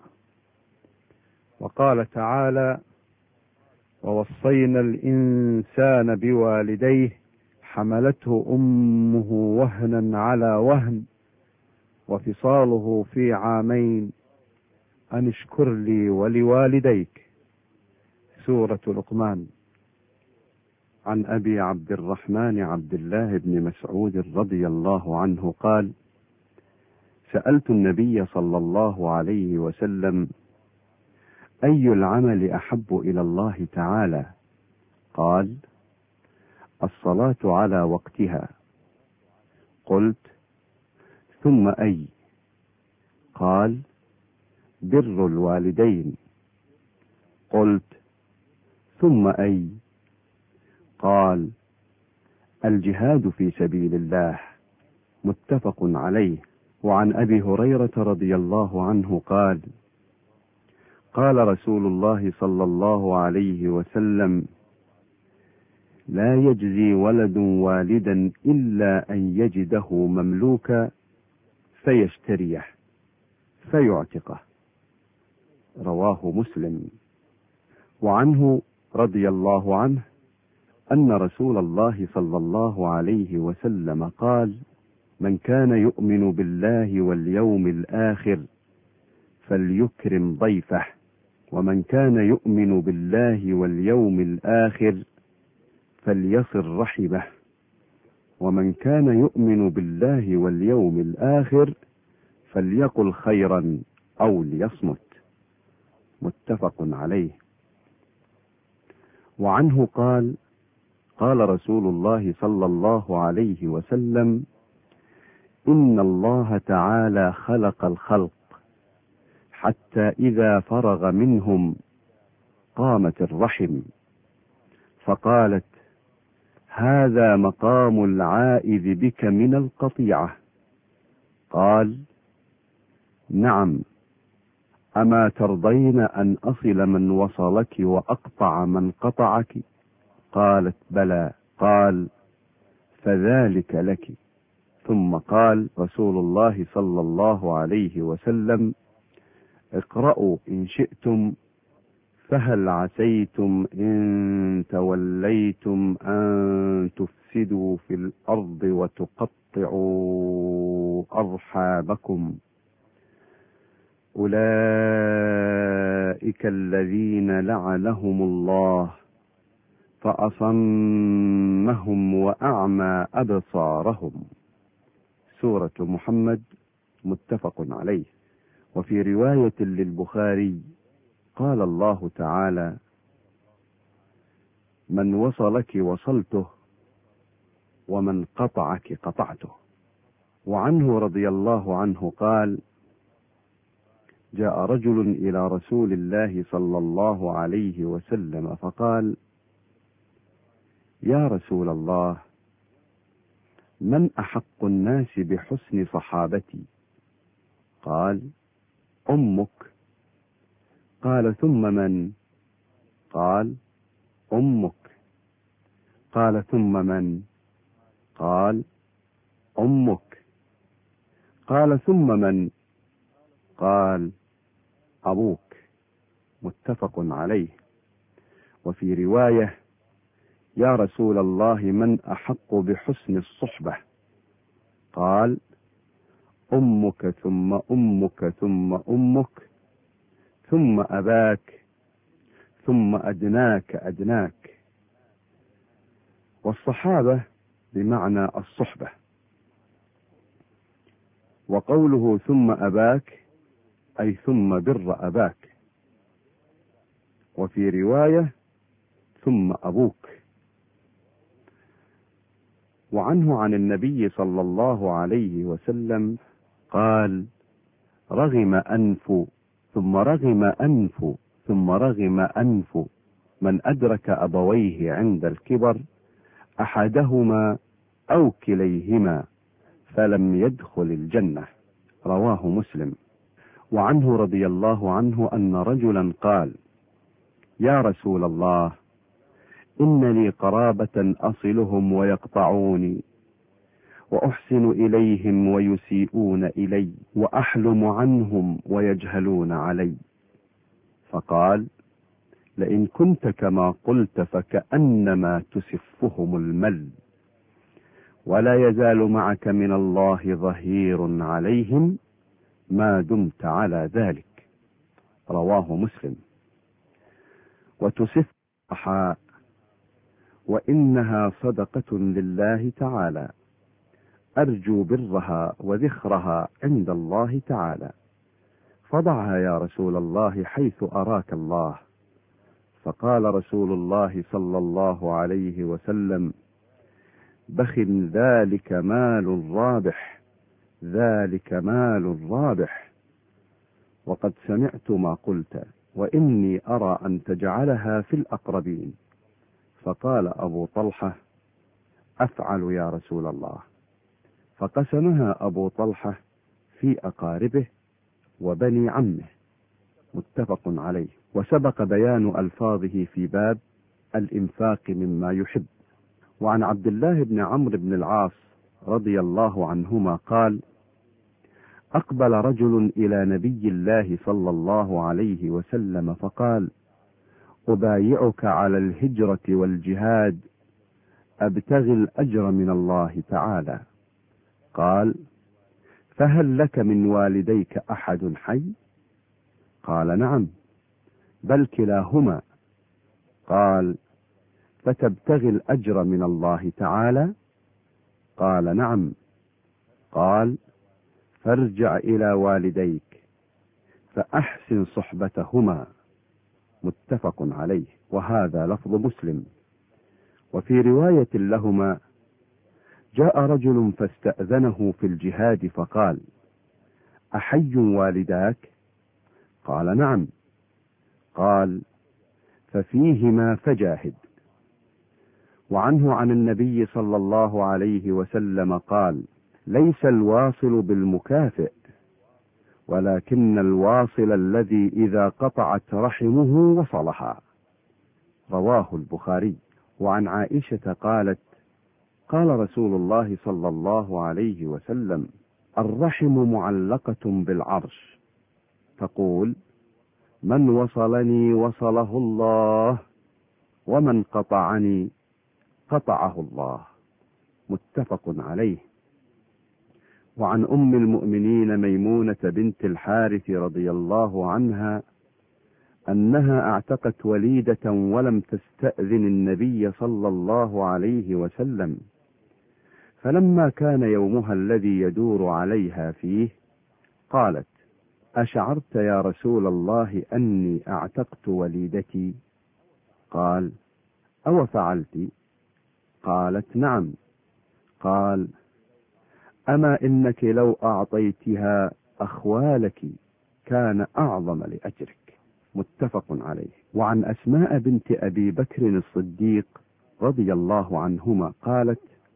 وقال تعالى: ووصينا الإنسان بوالديه حملته أمه وهنا على وهن وفصاله في عامين أن اشكر لي ولوالديك. سورة لقمان. عن أبي عبد الرحمن عبد الله بن مسعود رضي الله عنه قال: سألت النبي صلى الله عليه وسلم: أي العمل أحب إلى الله تعالى؟ قال: الصلاة على وقتها. قلت: ثم أي؟ قال: بر الوالدين. قلت: ثم أي؟ قال: الجهاد في سبيل الله. متفق عليه. وعن أبي هريرة رضي الله عنه قال: قال رسول الله صلى الله عليه وسلم: لا يجزي ولد والدا إلا أن يجده مملوكا فيشتريه فيعتقه. رواه مسلم. وعنه رضي الله عنه أن رسول الله صلى الله عليه وسلم قال: من كان يؤمن بالله واليوم الآخر فليكرم ضيفه، ومن كان يؤمن بالله واليوم الآخر فليصل رحمه، ومن كان يؤمن بالله واليوم الآخر فليقل خيرا أو ليصمت. متفق عليه. وعنه قال: قال رسول الله صلى الله عليه وسلم: إن الله تعالى خلق الخلق حتى إذا فرغ منهم قامت الرحم فقالت: هذا مقام العائذ بك من القطيعة. قال: نعم، أما ترضين أن أصل من وصلك وأقطع من قطعك؟ قالت: بلى. قال: فذلك لك. ثم قال رسول الله صلى الله عليه وسلم: اقرأوا إن شئتم: فهل عسيتم إن توليتم أن تفسدوا في الأرض وتقطعوا أرحامكم. أولئك الذين لعنهم الله فأصمهم وأعمى أبصارهم. سورة محمد. متفق عليه. وفي رواية للبخاري قال الله تعالى: من وصلك وصلته ومن قطعك قطعته. وعنه رضي الله عنه قال: جاء رجل إلى رسول الله صلى الله عليه وسلم فقال: يا رسول الله، من أحق الناس بحسن صحابتي؟ قال: أمك. قال: ثم من؟ قال: أمك. قال: ثم من؟ قال: أمك. قال: ثم من؟ قال: أبوك. متفق عليه. وفي رواية: يا رسول الله، من أحق بحسن الصحبة؟ قال: أمك ثم أمك ثم أمك ثم أباك ثم أدناك أدناك. والصحابة بمعنى الصحبة. وقوله ثم أباك أي ثم بر أباك. وفي رواية: ثم أبوك. وعنه عن النبي صلى الله عليه وسلم قال: رغم أنف ثم رغم أنف ثم رغم أنف من أدرك أبويه عند الكبر أحدهما أو كليهما فلم يدخل الجنة. رواه مسلم. وعنه رضي الله عنه أن رجلا قال: يا رسول الله، إن لي قرابة أصلهم ويقطعوني، وأحسن إليهم ويسيئون إلي، وأحلم عنهم ويجهلون علي. فقال: لئن كنت كما قلت فكأنما تسفهم المل، ولا يزال معك من الله ظهير عليهم ما دمت على ذلك. رواه مسلم. وتسف الضحى، وإنها صدقة لله تعالى، أرجو برها وذخرها عند الله تعالى، فضعها يا رسول الله حيث أراك الله. فقال رسول الله صلى الله عليه وسلم: بخ، ذلك مال رابح، ذلك مال رابح. وقد سمعت ما قلت، وإني أرى أن تجعلها في الأقربين. فقال أبو طلحة: أفعل يا رسول الله. فقسمها أبو طلحة في أقاربه وبني عمه. متفق عليه. وسبق بيان ألفاظه في باب الإنفاق مما يحب. وعن عبد الله بن عمرو بن العاص رضي الله عنهما قال: أقبل رجل إلى نبي الله صلى الله عليه وسلم فقال: أبايعك على الهجرة والجهاد، أبتغي الأجر من الله تعالى. قال: فهل لك من والديك أحد حي؟ قال: نعم، بل كلاهما. قال: فتبتغي الأجر من الله تعالى؟ قال نعم. قال فارجع إلى والديك فأحسن صحبتهما. متفق عليه. وهذا لفظ مسلم. وفي رواية لهما: جاء رجل فاستأذنه في الجهاد فقال: أحي والداك؟ قال نعم. قال ففيهما فجاهد. وعنه عن النبي صلى الله عليه وسلم قال: ليس الواصل بالمكافئ، ولكن الواصل الذي إذا قطعت رحمه وصلها. رواه البخاري. وعن عائشة قالت: قال رسول الله صلى الله عليه وسلم: الرحم معلقة بالعرش، تقول: من وصلني وصله الله، ومن قطعني قطعه الله. متفق عليه. وعن أم المؤمنين ميمونة بنت الحارث رضي الله عنها أنها اعتقت وليدة ولم تستأذن النبي صلى الله عليه وسلم، فلما كان يومها الذي يدور عليها فيه قالت: أشعرت يا رسول الله أني اعتقت وليدتي؟ قال: أو فعلت؟ قالت: نعم. قال: أما إنك لو أعطيتها أخوالك كان أعظم لأجرك. متفق عليه. وعن أسماء بنت أبي بكر الصديق رضي الله عنهما قالت: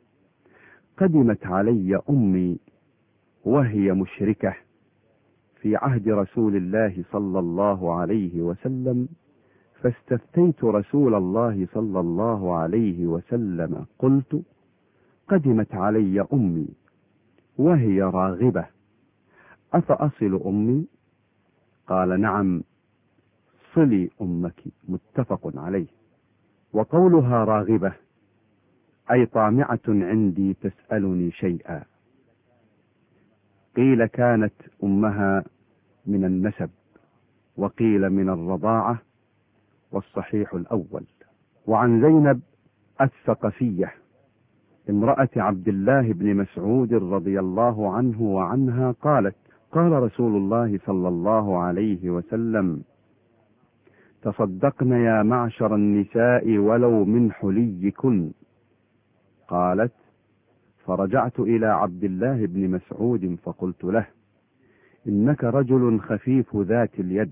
قدمت علي أمي وهي مشركة في عهد رسول الله صلى الله عليه وسلم، فاستفتيت رسول الله صلى الله عليه وسلم قلت: قدمت علي أمي وهي راغبة، أفأصل أمي؟ قال: نعم، صلي أمك. متفق عليه. وقولها راغبة أي طامعة عندي تسألني شيئا. قيل كانت أمها من النسب، وقيل من الرضاعة، والصحيح الأول. وعن زينب الثقفية امرأة عبد الله بن مسعود رضي الله عنه وعنها قالت: قال رسول الله صلى الله عليه وسلم: تصدقن يا معشر النساء ولو من حليكن. قالت: فرجعت إلى عبد الله بن مسعود فقلت له: إنك رجل خفيف ذات اليد،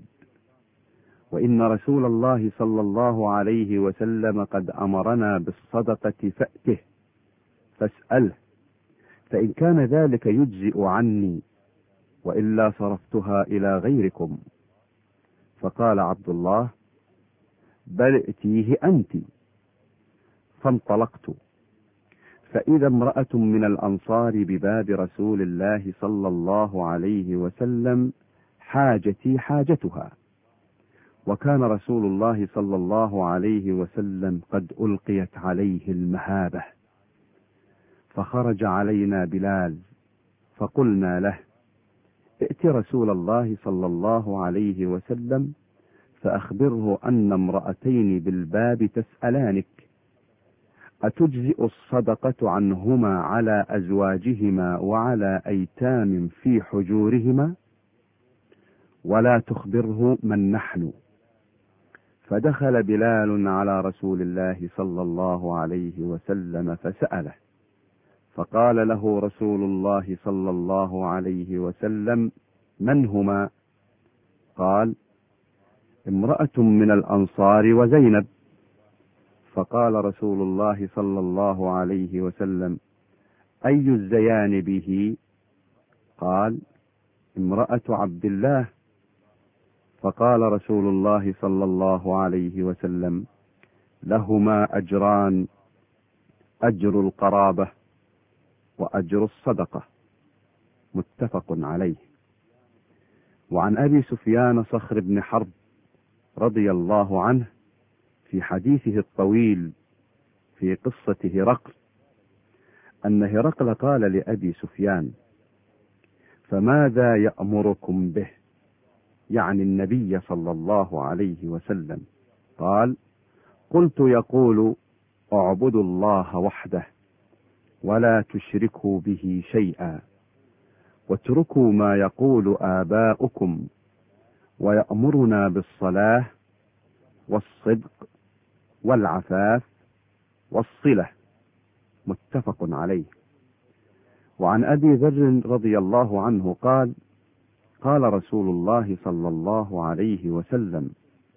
وإن رسول الله صلى الله عليه وسلم قد أمرنا بالصدقة فأته فاسأله، فإن كان ذلك يجزئ عني، وإلا صرفتها إلى غيركم. فقال عبد الله: بل ائتيه أنت. فانطلقت، فإذا امرأة من الأنصار بباب رسول الله صلى الله عليه وسلم حاجتي حاجتها، وكان رسول الله صلى الله عليه وسلم قد ألقيت عليه المهابة، فخرج علينا بلال فقلنا له: ائت رسول الله صلى الله عليه وسلم فأخبره أن امرأتين بالباب تسألانك، أتجزئ الصدقة عنهما على أزواجهما وعلى أيتام في حجورهما؟ ولا تخبره من نحن. فدخل بلال على رسول الله صلى الله عليه وسلم فسأله، فقال له رسول الله صلى الله عليه وسلم: من هما؟ قال: امرأة من الأنصار وزينب. فقال رسول الله صلى الله عليه وسلم: أي الزيان به؟ قال: امرأة عبد الله. فقال رسول الله صلى الله عليه وسلم: لهما أجران، أجر القرابة وأجر الصدقة. متفق عليه. وعن أبي سفيان صخر بن حرب رضي الله عنه في حديثه الطويل في قصة هرقل أن هرقل قال لأبي سفيان: فماذا يأمركم به؟ يعني النبي صلى الله عليه وسلم. قال: قلت: يقول: اعبدوا الله وحده ولا تشركوا به شيئا واتركوا ما يقول آباؤكم ويأمرنا بالصلاة والصدق والعفاف والصلة. متفق عليه. وعن أبي ذر رضي الله عنه قال: قال رسول الله صلى الله عليه وسلم: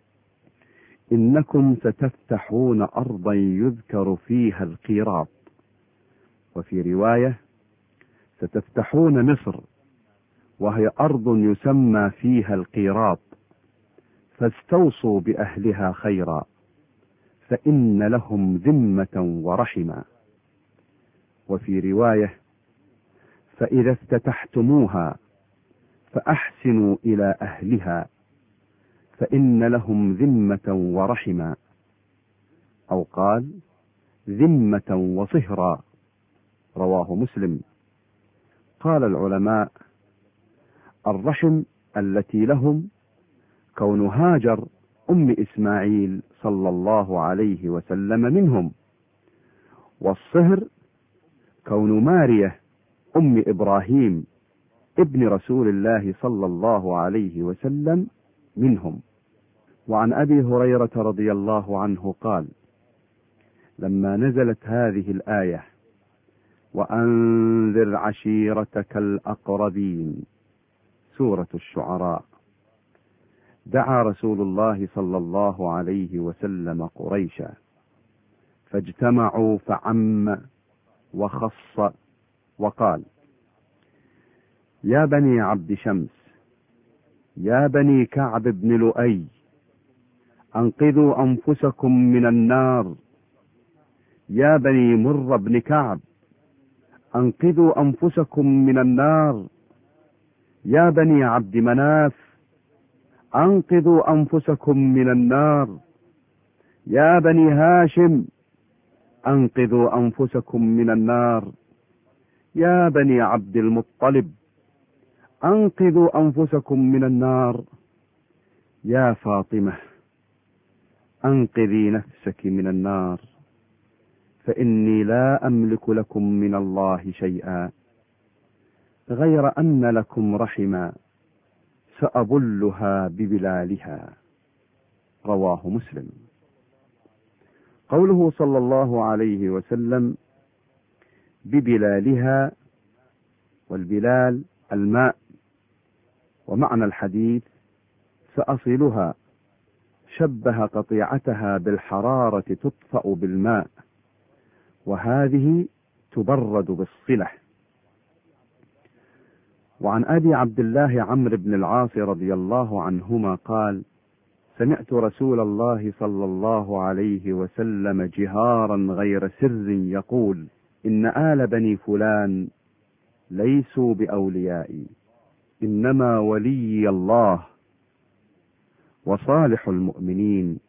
إنكم ستفتحون أرضا يذكر فيها القيراط. وفي رواية: ستفتحون مصر وهي أرض يسمى فيها القيراط، فاستوصوا بأهلها خيرا فإن لهم ذمة ورحما. وفي رواية: فإذا افتتحتموها فأحسنوا إلى أهلها فإن لهم ذمة ورحما، أو قال: ذمة وصهرا. رواه مسلم. قال العلماء: الرحم التي لهم كون هاجر أم إسماعيل صلى الله عليه وسلم منهم، والصهر كون مارية أم إبراهيم ابن رسول الله صلى الله عليه وسلم منهم. وعن أبي هريرة رضي الله عنه قال: لما نزلت هذه الآية: وأنذر عشيرتك الأقربين، سورة الشعراء، دعا رسول الله صلى الله عليه وسلم قريشا، فاجتمعوا فعم وخص وقال: يا بني عبد شمس، يا بني كعب بن لؤي، أنقذوا أنفسكم من النار. يا بني مر بن كعب، أنقذوا أنفسكم من النار. يا بني عبد مناف، أنقذوا أنفسكم من النار. يا بني هاشم، أنقذوا أنفسكم من النار. يا بني عبد المطلب، أنقذوا أنفسكم من النار. يا فاطمة، أنقذي نفسك من النار، فإني لا أملك لكم من الله شيئا غير أن لكم رحما سأبلها ببلالها. رواه مسلم. قوله صلى الله عليه وسلم ببلالها، والبلال الماء، ومعنى الحديث سأصلها، شبه قطيعتها بالحرارة تطفأ بالماء، وهذه تبرد بالصلة. وعن أبي عبد الله عمرو بن العاص رضي الله عنهما قال: سمعت رسول الله صلى الله عليه وسلم جهارا غير سر يقول: إن آل بني فلان ليسوا بأوليائي، إنما ولي الله وصالح المؤمنين،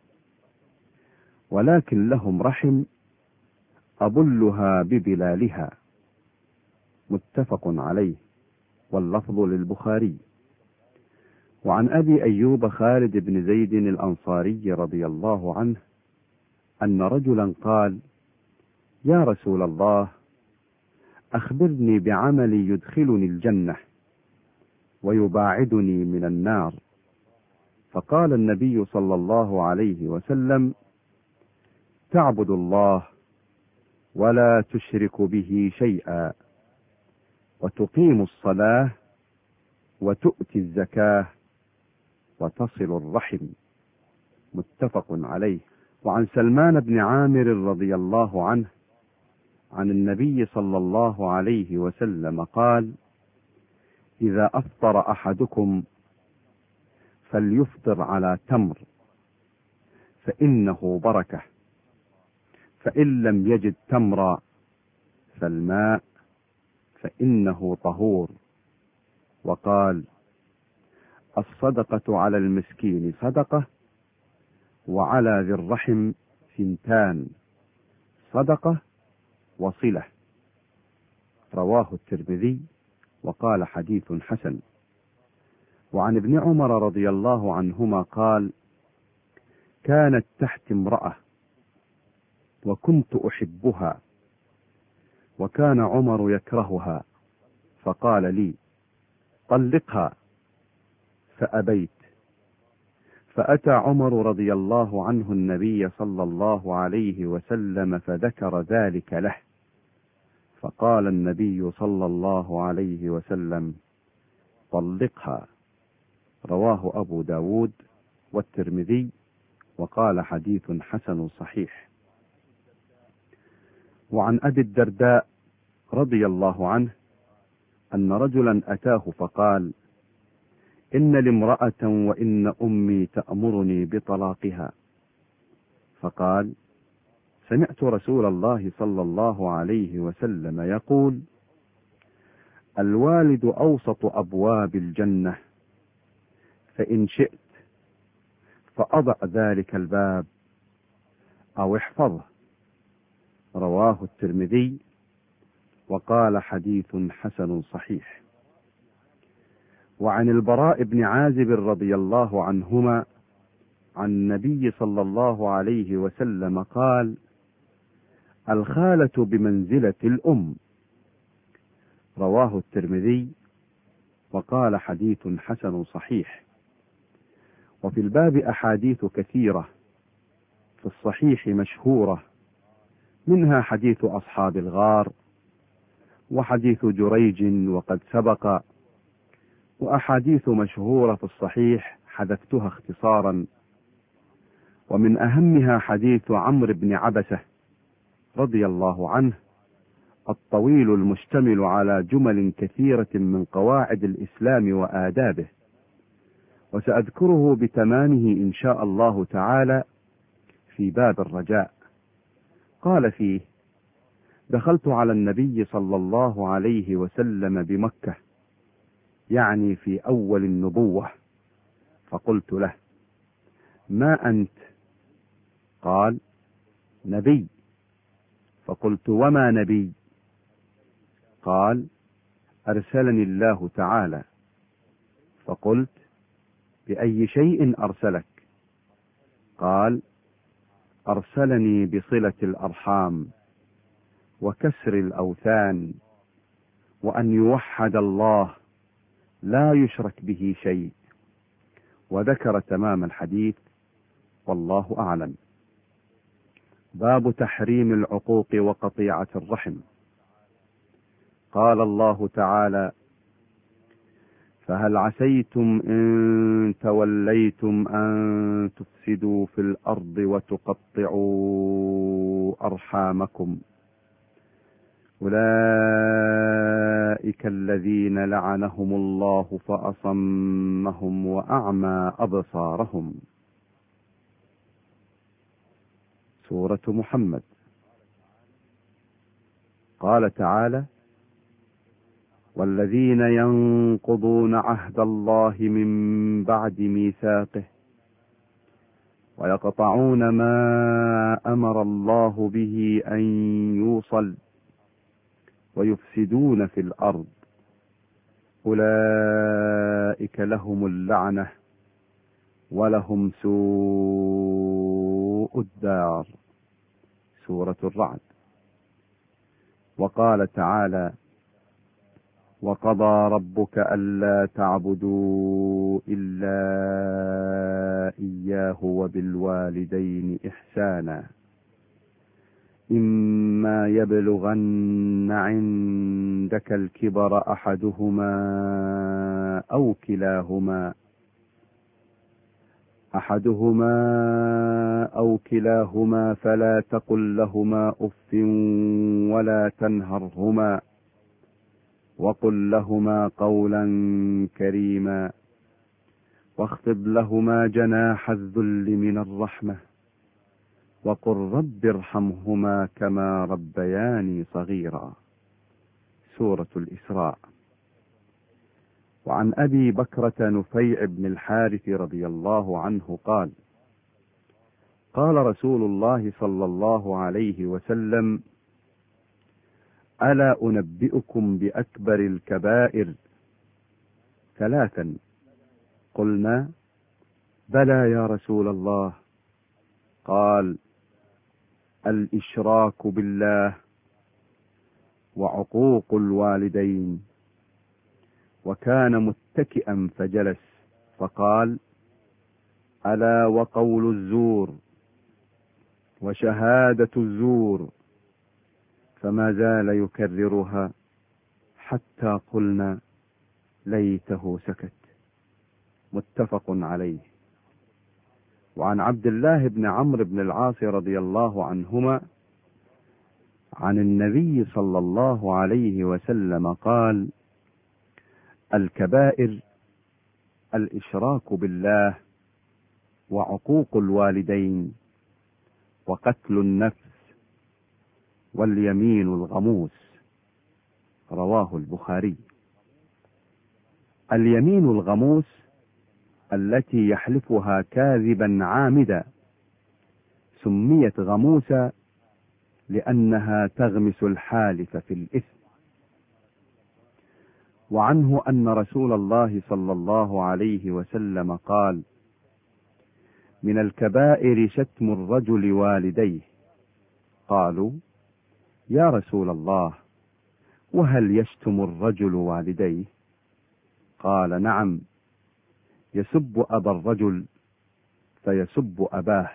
ولكن لهم رحم أبلها ببلالها. متفق عليه، واللفظ للبخاري. وعن أبي أيوب خالد بن زيد الأنصاري رضي الله عنه أن رجلا قال: يا رسول الله، أخبرني بعمل يدخلني الجنة ويباعدني من النار. فقال النبي صلى الله عليه وسلم: تعبد الله ولا تشرك به شيئا، وتقيم الصلاة، وتؤتي الزكاة، وتصل الرحم. متفق عليه. وعن سلمان بن عامر رضي الله عنه عن النبي صلى الله عليه وسلم قال: إذا أفطر أحدكم فليفطر على تمر فإنه بركة، فإن لم يجد تمرا فالماء فإنه طهور. وقال: الصدقة على المسكين صدقة، وعلى ذي الرحم ثنتان، صدقة وصلة. رواه الترمذي وقال حديث حسن. وعن ابن عمر رضي الله عنهما قال: كانت تحت امرأة وكنت أحبها، وكان عمر يكرهها، فقال لي: طلقها، فأبيت. فأتى عمر رضي الله عنه النبي صلى الله عليه وسلم فذكر ذلك له، فقال النبي صلى الله عليه وسلم: طلقها. رواه أبو داود والترمذي، وقال حديث حسن صحيح. وعن أبي الدرداء رضي الله عنه أن رجلا أتاه فقال: إن لي امرأة وإن أمي تأمرني بطلاقها. فقال: سمعت رسول الله صلى الله عليه وسلم يقول: الوالد أوسط أبواب الجنة، فإن شئت فأضع ذلك الباب أو احفظه. رواه الترمذي، وقال حديث حسن صحيح. وعن البراء بن عازب رضي الله عنهما عن النبي صلى الله عليه وسلم قال: الخالة بمنزلة الأم. رواه الترمذي، وقال حديث حسن صحيح. وفي الباب أحاديث كثيرة في الصحيح مشهورة، منها حديث أصحاب الغار، وحديث جريج وقد سبق، وأحاديث مشهورة في الصحيح حذفتها اختصارا. ومن أهمها حديث عمرو بن عبسة رضي الله عنه الطويل المشتمل على جمل كثيرة من قواعد الإسلام وآدابه، وسأذكره بتمامه إن شاء الله تعالى في باب الرجاء. قال فيه: دخلت على النبي صلى الله عليه وسلم بمكة، يعني في أول النبوة، فقلت له: ما أنت؟ قال: نبي. فقلت: وما نبي؟ قال: أرسلني الله تعالى. فقلت: بأي شيء أرسلك؟ قال: أرسلني بصلة الأرحام، وكسر الأوثان، وأن يوحد الله لا يشرك به شيء. وذكر تمام الحديث، والله أعلم. باب تحريم العقوق وقطيعة الرحم. قال الله تعالى: فهل عسيتم إن توليتم أن تفسدوا في الأرض وتقطعوا أرحامكم، أولئك الذين لعنهم الله فأصمهم وأعمى أبصارهم. سورة محمد. قال تعالى: والذين ينقضون عهد الله من بعد ميثاقه ويقطعون ما أمر الله به أن يوصل ويفسدون في الأرض، أولئك لهم اللعنة ولهم سوء الدار. سورة الرعد. وقال تعالى: وقضى ربك ألا تعبدوا إلا إياه وبالوالدين إحسانا، إما يبلغن عندك الكبر أحدهما أو كلاهما فلا تقل لهما أف ولا تنهرهما، وقل لهما قولا كريما، واخفض لهما جناح الذل من الرحمة، وقل رب ارحمهما كما ربياني صغيرا. سورة الإسراء. وعن أبي بكرة نفيع بن الحارث رضي الله عنه قال: قال رسول الله صلى الله عليه وسلم: ألا أنبئكم بأكبر الكبائر؟ 3. قلنا: بلى يا رسول الله. قال: الإشراك بالله، وعقوق الوالدين. وكان متكئا فجلس فقال: ألا وقول الزور وشهادة الزور. فما زال يكررها حتى قلنا ليته سكت. متفق عليه. وعن عبد الله بن عمرو بن العاص رضي الله عنهما عن النبي صلى الله عليه وسلم قال: الكبائر الإشراك بالله وعقوق الوالدين وقتل النفس واليمين الغموس. رواه البخاري. اليمين الغموس التي يحلفها كاذبا عامدا سميت غموسا لأنها تغمس الحالف في الإثم. وعنه أن رسول الله صلى الله عليه وسلم قال: من الكبائر شتم الرجل والديه. قالوا: يا رسول الله، وهل يشتم الرجل والديه؟ قال: نعم، يسب أبا الرجل فيسب أباه،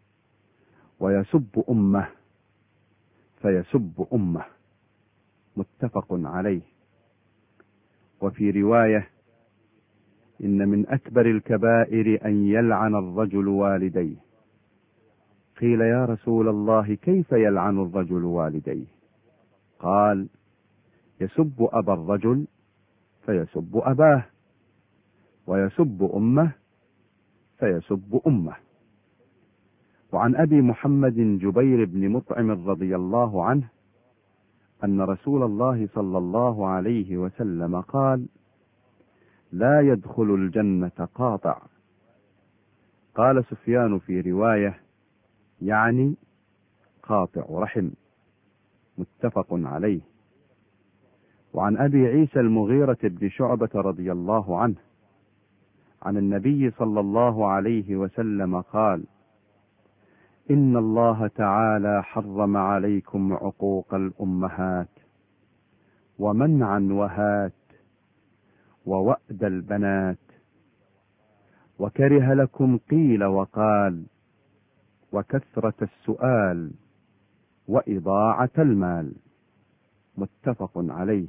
ويسب أمه فيسب أمه. متفق عليه. وفي رواية: إن من أكبر الكبائر أن يلعن الرجل والديه. قيل: يا رسول الله، كيف يلعن الرجل والديه؟ قال: يسب أبا الرجل فيسب أباه، ويسب أمه فيسب أمه. وعن أبي محمد جبير بن مطعم رضي الله عنه أن رسول الله صلى الله عليه وسلم قال: لا يدخل الجنة قاطع. قال سفيان في رواية: يعني قاطع رحم. متفق عليه. وعن أبي عيسى المغيرة بن شعبة رضي الله عنه عن النبي صلى الله عليه وسلم قال: إن الله تعالى حرم عليكم عقوق الأمهات ومنعا وهات ووأد البنات، وكره لكم قيل وقال، وكثرة السؤال، وإضاعة المال. متفق عليه.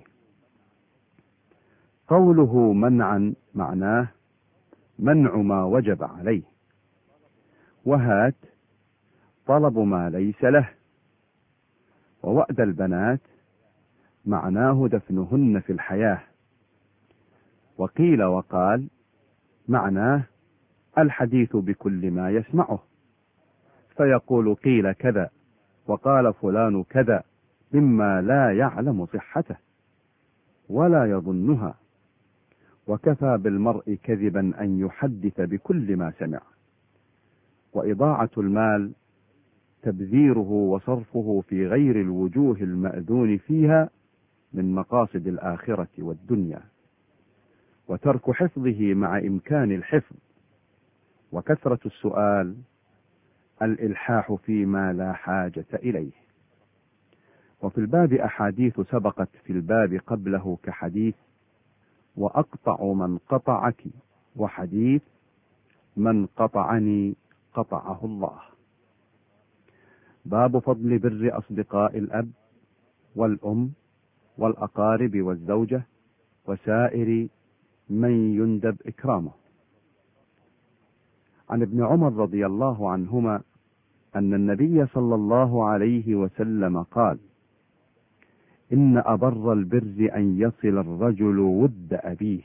قوله منعا معناه منع ما وجب عليه، وهات طلب ما ليس له، ووأد البنات معناه دفنهن في الحياة، وقيل وقال معناه الحديث بكل ما يسمعه، فيقول قيل كذا وقال فلان كذا مما لا يعلم صحته ولا يظنها، وكفى بالمرء كذبا أن يحدث بكل ما سمع. وإضاعة المال تبذيره وصرفه في غير الوجوه المأذون فيها من مقاصد الآخرة والدنيا، وترك حفظه مع إمكان الحفظ. وكثرة السؤال الإلحاح فيما لا حاجة إليه. وفي الباب أحاديث سبقت في الباب قبله كحديث وأقطع من قطعك، وحديث من قطعني قطعه الله. باب فضل بر أصدقاء الأب والأم والأقارب والزوجة وسائر من يندب إكرامه. عن ابن عمر رضي الله عنهما أن النبي صلى الله عليه وسلم قال: إن أبر البر أن يصل الرجل ود أبيه.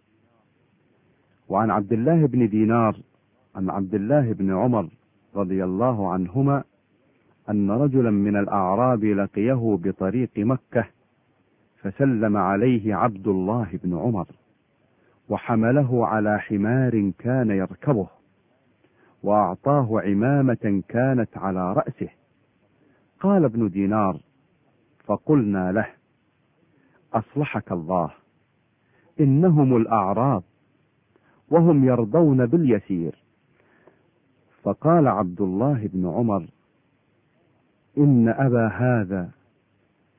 وعن عبد الله بن دينار عن عبد الله بن عمر رضي الله عنهما أن رجلا من الأعراب لقيه بطريق مكة، فسلم عليه عبد الله بن عمر، وحمله على حمار كان يركبه، وأعطاه عمامة كانت على رأسه. قال ابن دينار: فقلنا له: أصلحك الله، إنهم الأعراب وهم يرضون باليسير. فقال عبد الله بن عمر: إن أبا هذا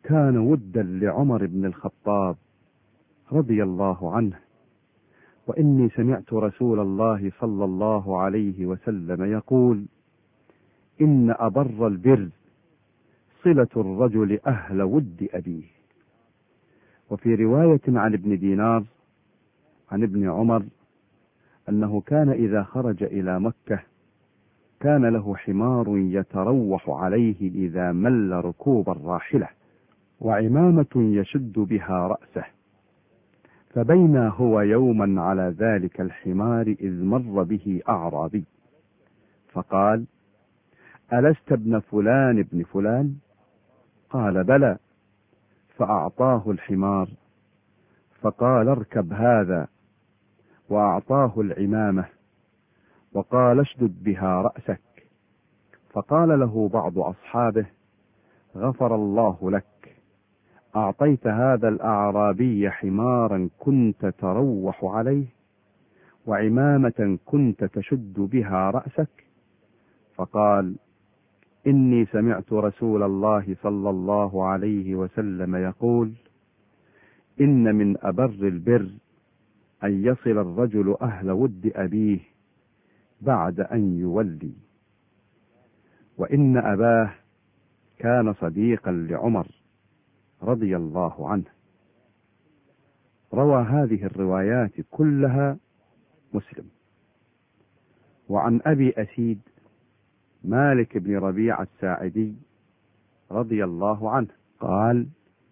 كان ودا لعمر بن الخطاب رضي الله عنه، وإني سمعت رسول الله صلى الله عليه وسلم يقول: إن أبر البر صلة الرجل أهل ود أبيه. وفي رواية عن ابن دينار عن ابن عمر أنه كان إذا خرج إلى مكة كان له حمار يتروح عليه إذا مل ركوب الراحلة، وعمامة يشد بها رأسه، فبينا هو يوما على ذلك الحمار إذ مر به أعرابي فقال: ألست ابن فلان ابن فلان؟ قال: بلى. فأعطاه الحمار فقال: اركب هذا، وأعطاه العمامة وقال: اشدد بها رأسك. فقال له بعض أصحابه: غفر الله لك، أعطيت هذا الأعرابي حمارا كنت تروح عليه وعمامة كنت تشد بها رأسك؟ فقال: إني سمعت رسول الله صلى الله عليه وسلم يقول: إن من أبر البر أن يصل الرجل أهل ود أبيه بعد أن يولي. وإن أباه كان صديقا لعمر رضي الله عنه. روى هذه الروايات كلها مسلم. وعن أبي أسيد مالك بن ربيعة الساعدي رضي الله عنه قال: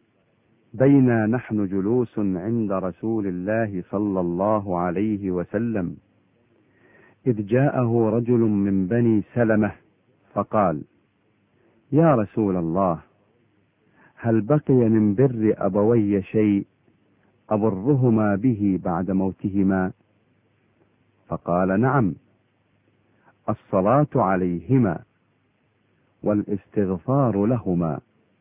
بينا نحن جلوس عند رسول الله صلى الله عليه وسلم إذ جاءه رجل من بني سلمة فقال: يا رسول الله، هل بقي من بر أبوي شيء أبرهما به بعد موتهما؟ فقال: نعم، الصلاة عليهما والاستغفار لهما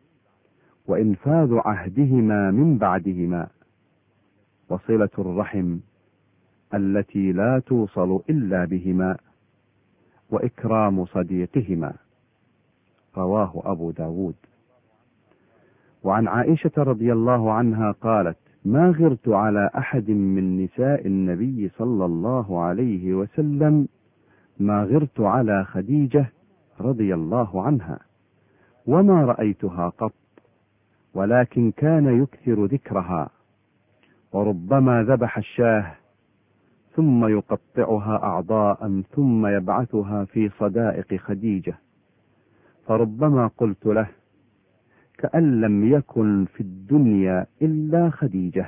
وإنفاذ عهدهما من بعدهما وصلة الرحم التي لا توصل إلا بهما وإكرام صديقهما. رواه أبو داود. وعن عائشة رضي الله عنها قالت: ما غرت على أحد من نساء النبي صلى الله عليه وسلم ما غرت على خديجة رضي الله عنها، وما رأيتها قط، ولكن كان يكثر ذكرها، وربما ذبح الشاه ثم يقطعها أعضاء ثم يبعثها في صدائق خديجة، فربما قلت له: كأن لم يكن في الدنيا إلا خديجة،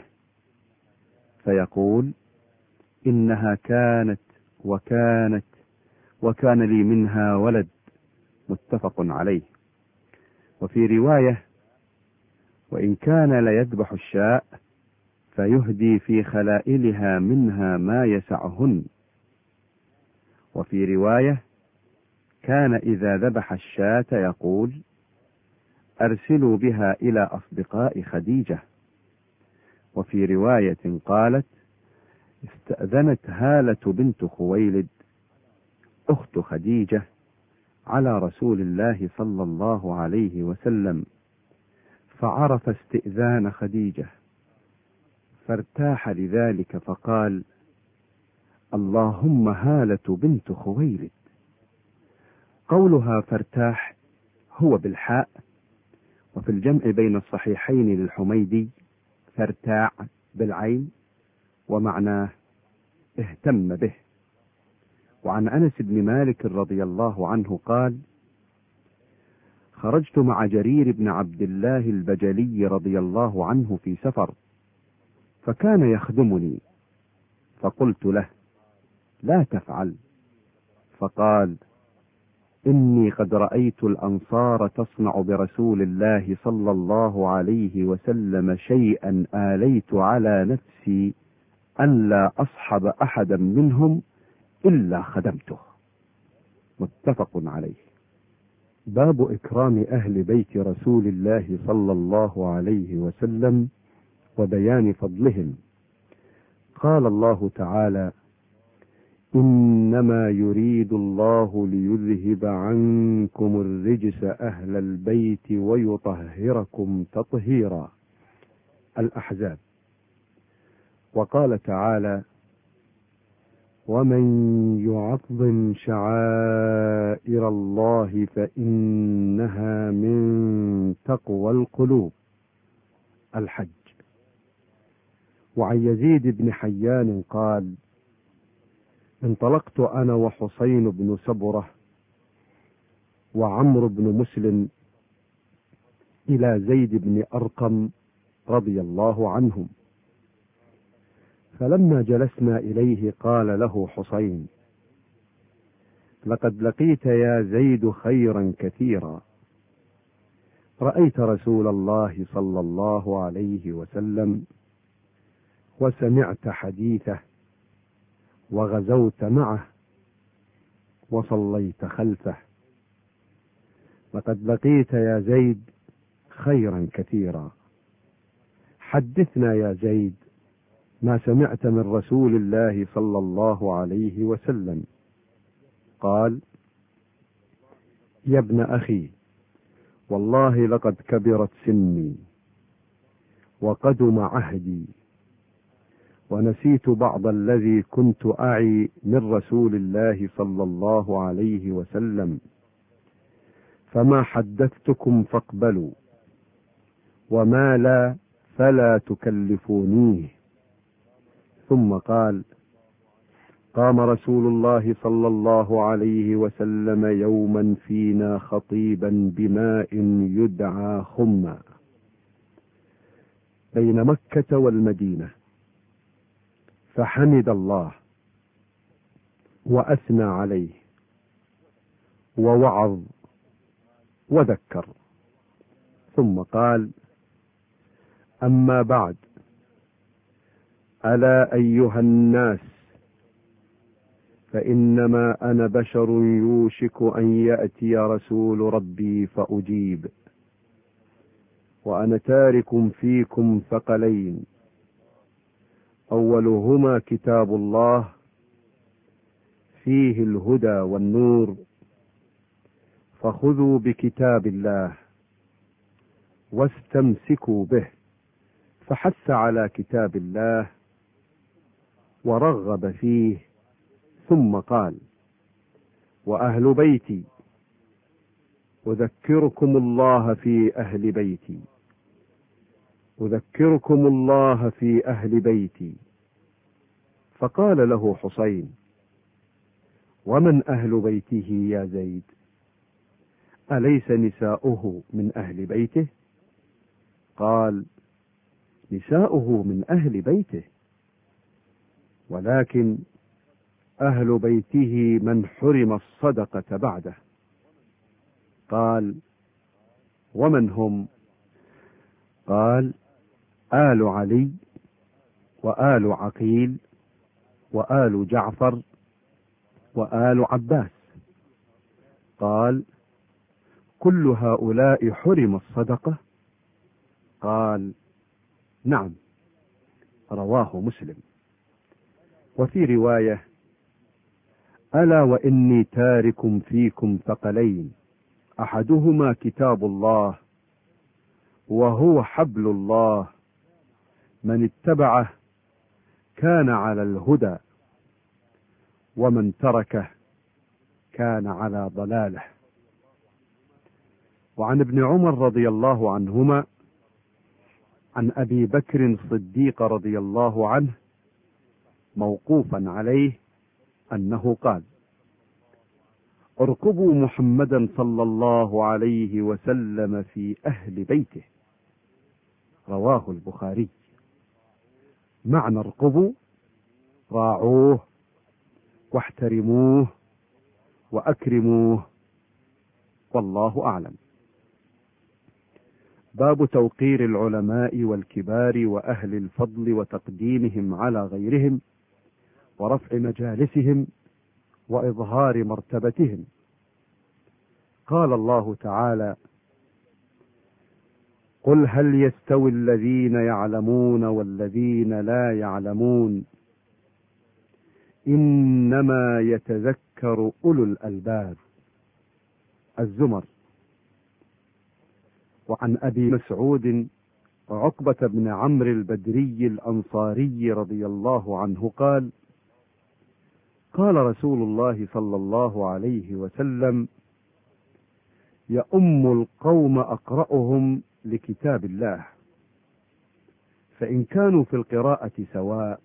فيقول: إنها كانت وكانت وكان لي منها ولد. متفق عليه. وفي رواية: وإن كان ليذبح الشاء فيهدي في خلائلها منها ما يسعهن. وفي رواية: كان إذا ذبح الشاة يقول: أرسلوا بها إلى أصدقاء خديجة. وفي رواية قالت: استأذنت هالة بنت خويلد أخت خديجة على رسول الله صلى الله عليه وسلم، فعرف استئذان خديجة فارتاح لذلك فقال: اللهم هالة بنت خويلد. قولها فارتاح هو بالحاء، وفي الجمع بين الصحيحين للحميدي فارتاع بالعين، ومعناه اهتم به. وعن أنس بن مالك رضي الله عنه قال: خرجت مع جرير بن عبد الله البجلي رضي الله عنه في سفر، فكان يخدمني، فقلت له: لا تفعل. فقال: إني قد رأيت الأنصار تصنع برسول الله صلى الله عليه وسلم شيئا آليت على نفسي أن لا أصحب أحدا منهم إلا خدمته. متفق عليه. باب إكرام أهل بيت رسول الله صلى الله عليه وسلم وبيان فضلهم. قال الله تعالى: إنما يريد الله ليذهب عنكم الرجس أهل البيت ويطهركم تطهيرا. الأحزاب. وقال تعالى: ومن يعظم شعائر الله فإنها من تقوى القلوب. الحج. وعن يزيد بن حيان قال: انطلقت أنا وحسين بن سبرة وعمرو بن مسلم إلى زيد بن أرقم رضي الله عنهم، فلما جلسنا إليه قال له حسين: لقد لقيت يا زيد خيرا كثيرا، رأيت رسول الله صلى الله عليه وسلم وسمعت حديثه وغزوت معه وصليت خلفه. لقد لقيت يا زيد خيرا كثيرا، حدثنا يا زيد ما سمعت من رسول الله صلى الله عليه وسلم. قال: يا ابن أخي، والله لقد كبرت سني وقدم عهدي، ونسيت بعض الذي كنت أعي من رسول الله صلى الله عليه وسلم، فما حدثتكم فاقبلوا، وما لا فلا تكلفونيه. ثم قال: قام رسول الله صلى الله عليه وسلم يوما فينا خطيبا بماء يدعى خما بين مكة والمدينة، فحمد الله وأثنى عليه ووعظ وذكر، ثم قال: أما بعد، ألا أيها الناس، فإنما أنا بشر يوشك أن يأتي رسول ربي فأجيب، وأنا تارك فيكم ثقلين، أولهما كتاب الله فيه الهدى والنور، فخذوا بكتاب الله واستمسكوا به، فحث على كتاب الله ورغب فيه، ثم قال: وأهل بيتي، أذكركم الله في أهل بيتي، أذكركم الله في أهل بيتي. فقال له حسين: ومن أهل بيته يا زيد؟ أليس نساؤه من أهل بيته؟ قال: نساؤه من أهل بيته، ولكن أهل بيته من حرم الصدقة بعده. قال: ومن هم؟ قال: آل علي وآل عقيل وآل جعفر وآل عباس. قال: كل هؤلاء حرم الصدقة؟ قال: نعم. رواه مسلم. وفي رواية: ألا وإني تارك فيكم ثقلين، أحدهما كتاب الله وهو حبل الله، من اتبعه كان على الهدى، ومن تركه كان على ضلاله. وعن ابن عمر رضي الله عنهما عن أبي بكر الصديق رضي الله عنه موقوفا عليه أنه قال: ارقبوا محمدا صلى الله عليه وسلم في أهل بيته. رواه البخاري. معنى ارقبوا: راعوه واحترموه وأكرموه، والله أعلم. باب توقير العلماء والكبار وأهل الفضل وتقديمهم على غيرهم، ورفع مجالسهم وإظهار مرتبتهم. قال الله تعالى: قل هل يستوي الذين يعلمون والذين لا يعلمون، إنما يتذكر أولو الألباب. الزمر. وعن أبي مسعود عقبة بن عمرو البدري الأنصاري رضي الله عنه قال: قال رسول الله صلى الله عليه وسلم: يؤم القوم أقرأهم لكتاب الله، فإن كانوا في القراءة سواء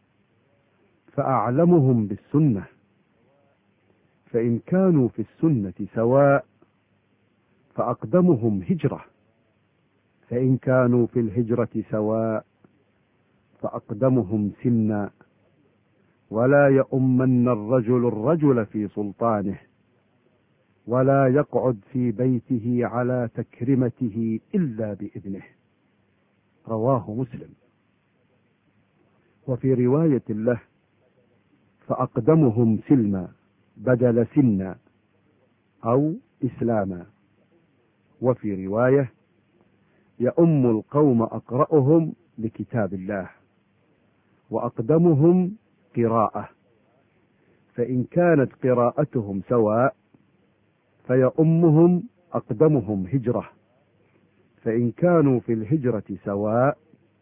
فأعلمهم بالسنة، فإن كانوا في السنة سواء فأقدمهم هجرة، فإن كانوا في الهجرة سواء فأقدمهم سنا، ولا يؤمن الرجل في سلطانه، ولا يقعد في بيته على تكرمته إلا بإذنه. رواه مسلم. وفي رواية له: فأقدمهم سلما بدل سنا أو إسلاما. وفي رواية: يؤم القوم أقرأهم لكتاب الله، وأقدمهم قراءة، فإن كانت قراءتهم سواء فيؤمهم أقدمهم هجرة، فإن كانوا في الهجرة سواء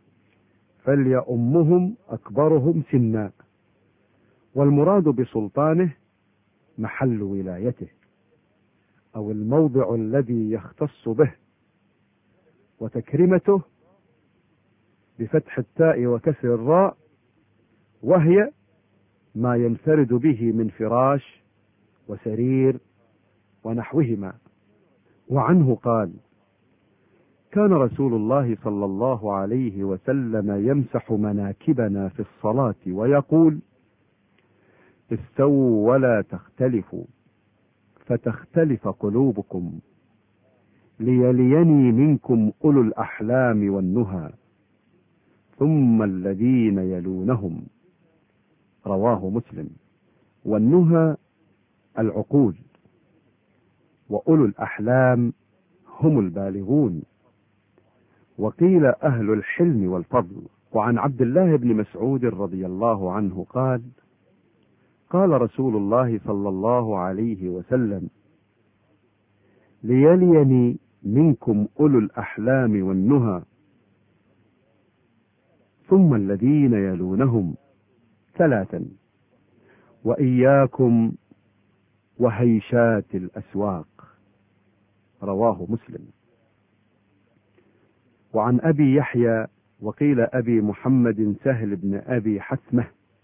فليؤمهم أكبرهم سنا. والمراد بسلطانه محل ولايته أو الموضع الذي يختص به، وتكرمته بفتح التاء وكسر الراء، وهي ما ينفرد به من فراش وسرير ونحوهما. وعنه قال: كان رسول الله صلى الله عليه وسلم يمسح مناكبنا في الصلاة ويقول: استووا ولا تختلفوا فتختلف قلوبكم، ليليني منكم أولو الأحلام والنهى، ثم الذين يلونهم. رواه مسلم. والنهى العقول، وأولو الأحلام هم البالغون، وقيل أهل الحلم والفضل. وعن عبد الله بن مسعود رضي الله عنه قال: قال رسول الله صلى الله عليه وسلم: ليليني منكم أولو الأحلام والنهى، ثم الذين يلونهم، ثلاثا، وإياكم وهيشات الأسواق. رواه مسلم. وعن أبي يحيى وقيل أبي محمد سهل بن أبي حثمة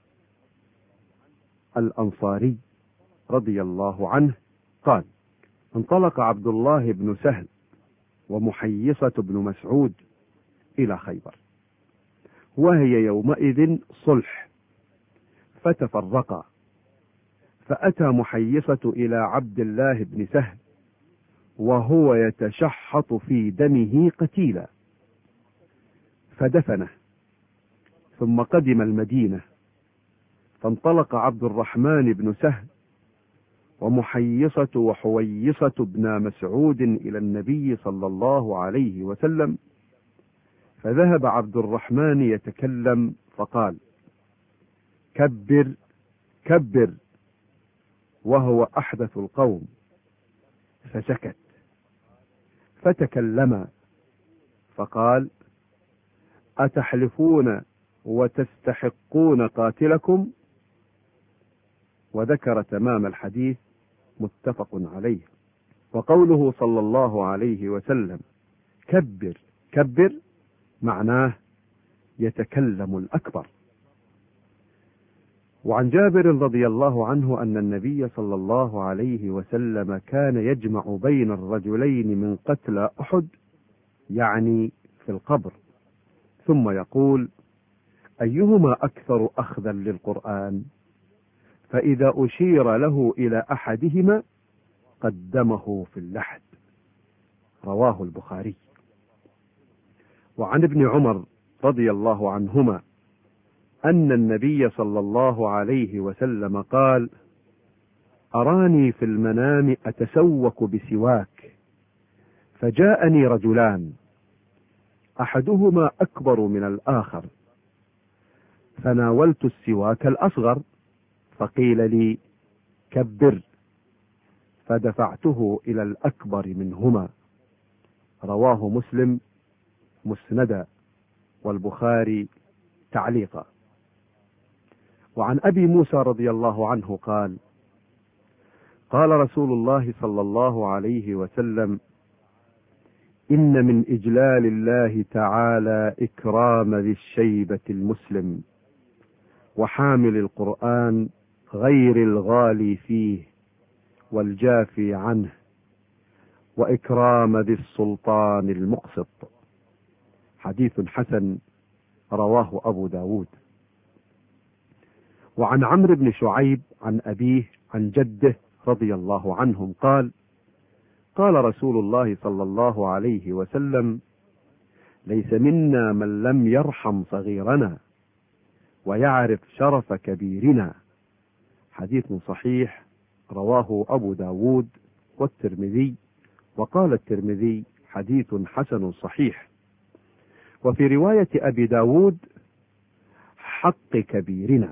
الأنصاري رضي الله عنه قال: انطلق عبد الله بن سهل ومحيصة بن مسعود إلى خيبر، وهي يومئذ صلح، فتفرقا، فأتى محيصة إلى عبد الله بن سهل وهو يتشحط في دمه قتيلا، فدفنه، ثم قدم المدينة، فانطلق عبد الرحمن بن سهل ومحيصة وحويصة بن مسعود إلى النبي صلى الله عليه وسلم، فذهب عبد الرحمن يتكلم فقال: كبر كبر، وهو أحدث القوم، فسكت، فتكلم فقال: أتحلفون وتستحقون قاتلكم؟ وذكر تمام الحديث، متفق عليه. وقوله صلى الله عليه وسلم: كبر كبر، معناه يتكلم الأكبر. وعن جابر رضي الله عنه أن النبي صلى الله عليه وسلم كان يجمع بين الرجلين من قتلى أحد، يعني في القبر، ثم يقول: أيهما أكثر أخذا للقرآن؟ فإذا أشير له إلى أحدهما قدمه في اللحد. رواه البخاري. وعن ابن عمر رضي الله عنهما أن النبي صلى الله عليه وسلم قال: أراني في المنام أتسوك بسواك، فجاءني رجلان، أحدهما أكبر من الآخر، فناولت السواك الأصغر فقيل لي كبر، فدفعته إلى الأكبر منهما. رواه مسلم مسندا، والبخاري تعليقا. وعن أبي موسى رضي الله عنه قال: قال رسول الله صلى الله عليه وسلم: إن من إجلال الله تعالى إكرام ذي الشيبة المسلم، وحامل القرآن غير الغالي فيه والجافي عنه، وإكرام ذي السلطان المقسط. حديث حسن رواه أبو داود. وعن عمرو بن شعيب عن أبيه عن جده رضي الله عنهم قال: قال رسول الله صلى الله عليه وسلم: ليس منا من لم يرحم صغيرنا ويعرف شرف كبيرنا. حديث صحيح رواه أبو داود والترمذي، وقال الترمذي: حديث حسن صحيح. وفي رواية أبي داود: حق كبيرنا.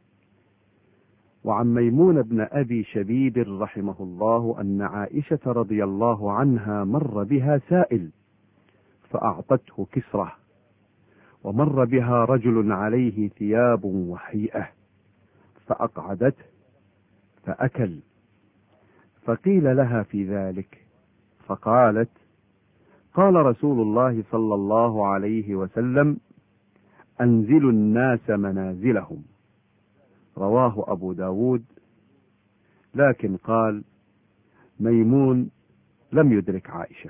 وعن ميمون بن أبي شبيب رحمه الله أن عائشة رضي الله عنها مر بها سائل فأعطته كسرة، ومر بها رجل عليه ثياب وهيئة فأقعدته فأكل، فقيل لها في ذلك فقالت: قال رسول الله صلى الله عليه وسلم: أنزلوا الناس منازلهم. رواه أبو داود، لكن قال: ميمون لم يدرك عائشة.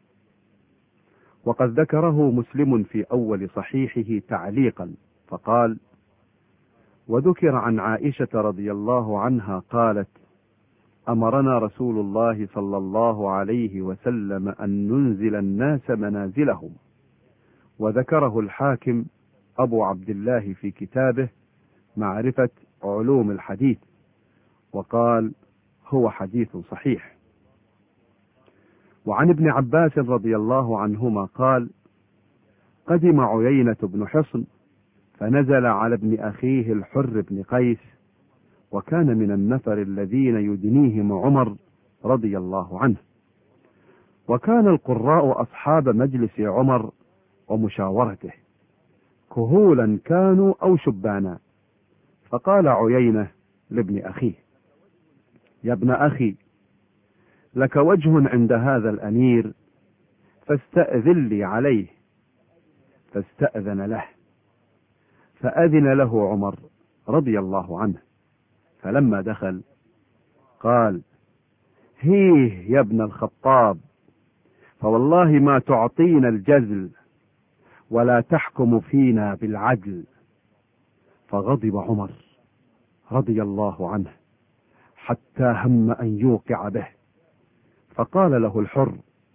وقد ذكره مسلم في أول صحيحه تعليقا فقال: وذكر عن عائشة رضي الله عنها قالت: أمرنا رسول الله صلى الله عليه وسلم أن ننزل الناس منازلهم. وذكره الحاكم أبو عبد الله في كتابه معرفة علوم الحديث، وقال: هو حديث صحيح. وعن ابن عباس رضي الله عنهما قال: قدم عيينة بن حصن فنزل على ابن أخيه الحر بن قيس، وكان من النفر الذين يدنيهم عمر رضي الله عنه، وكان القراء أصحاب مجلس عمر ومشاورته، كهولا كانوا أو شبانا. فقال عيينة لابن أخيه: يا ابن أخي، لك وجه عند هذا الأمير، فاستأذن لي عليه. فاستأذن له، فأذن له عمر رضي الله عنه، فلما دخل قال: هيه يا ابن الخطاب، فوالله ما تعطينا الجزل ولا تحكم فينا بالعدل. فغضب عمر رضي الله عنه حتى هم أن يوقع به، فقال له الحر: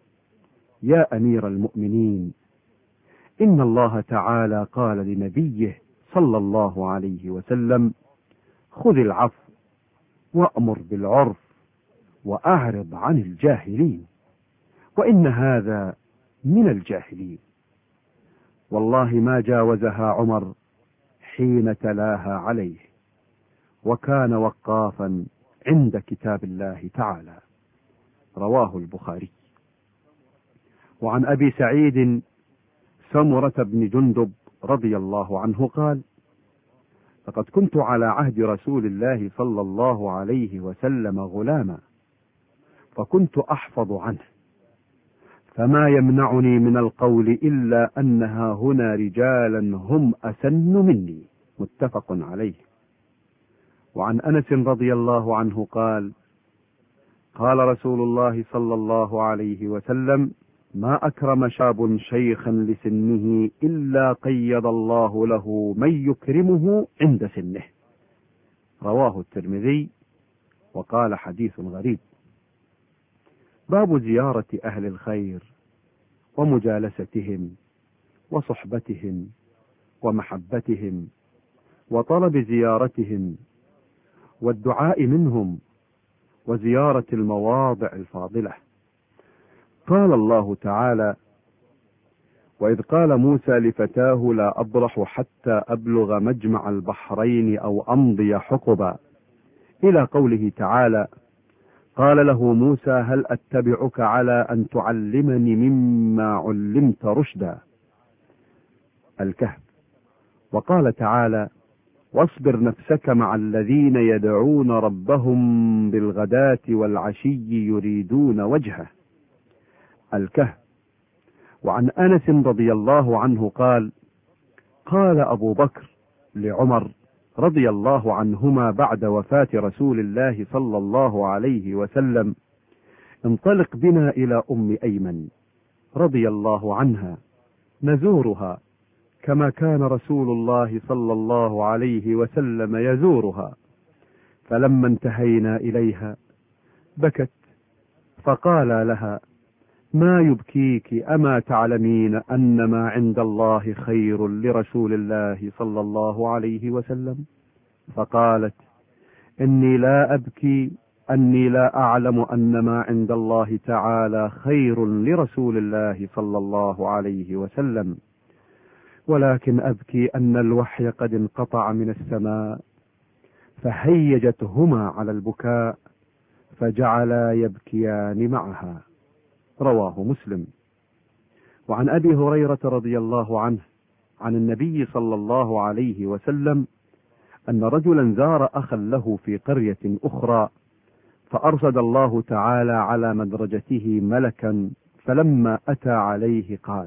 يا أمير المؤمنين، إن الله تعالى قال لنبيه صلى الله عليه وسلم: خذ العفو وأمر بالعرف وأعرض عن الجاهلين، وإن هذا من الجاهلين. والله ما جاوزها عمر حين تلاها عليه، وكان وقافا عند كتاب الله تعالى. رواه البخاري. وعن أبي سعيد سمرة بن جندب رضي الله عنه قال: لقد كنت على عهد رسول الله صلى الله عليه وسلم غلاما، فكنت أحفظ عنه، فما يمنعني من القول إلا أنها هنا رجالا هم أسن مني. متفق عليه. وعن أنس رضي الله عنه قال: قال رسول الله صلى الله عليه وسلم: ما أكرم شاب شيخا لسنه إلا قيض الله له من يكرمه عند سنه. رواه الترمذي، وقال حديث غريب. باب زيارة أهل الخير ومجالستهم وصحبتهم ومحبتهم وطلب زيارتهم والدعاء منهم وزيارة المواضع الفاضلة. قال الله تعالى: وإذ قال موسى لفتاه لا أبرح حتى أبلغ مجمع البحرين أو أمضي حقبا، إلى قوله تعالى: قال له موسى: هل أتبعك على أن تعلمني مما علمت رشدا. الكهف. وقال تعالى: واصبر نفسك مع الذين يدعون ربهم بالغداة والعشي يريدون وجهه. الكهف. وعن أنس رضي الله عنه قال: قال أبو بكر لعمر رضي الله عنهما بعد وفاة رسول الله صلى الله عليه وسلم: انطلق بنا إلى أم أيمن رضي الله عنها نزورها كما كان رسول الله صلى الله عليه وسلم يزورها. فلما انتهينا إليها بكت، فقال لها: ما يبكيك؟ أما تعلمين أن ما عند الله خير لرسول الله صلى الله عليه وسلم؟ فقالت: إني لا أبكي أني لا أعلم أن ما عند الله تعالى خير لرسول الله صلى الله عليه وسلم، ولكن أبكي أن الوحي قد انقطع من السماء. فهيجتهما على البكاء فجعلا يبكيان معها. رواه مسلم. وعن أبي هريرة رضي الله عنه عن النبي صلى الله عليه وسلم أن رجلا زار أخا له في قرية أخرى، فأرصد الله تعالى على مدرجته ملكا، فلما أتى عليه قال: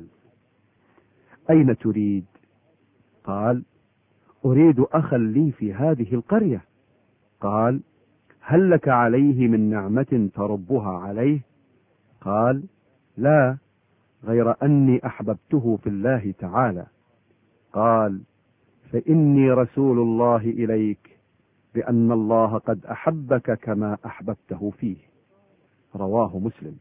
أين تريد؟ قال: أريد أخا لي في هذه القرية. قال: هل لك عليه من نعمة تربها عليه؟ قال: لا، غير أني أحببته في الله تعالى. قال: فإني رسول الله إليك بأن الله قد أحبك كما أحببته فيه. رواه مسلم.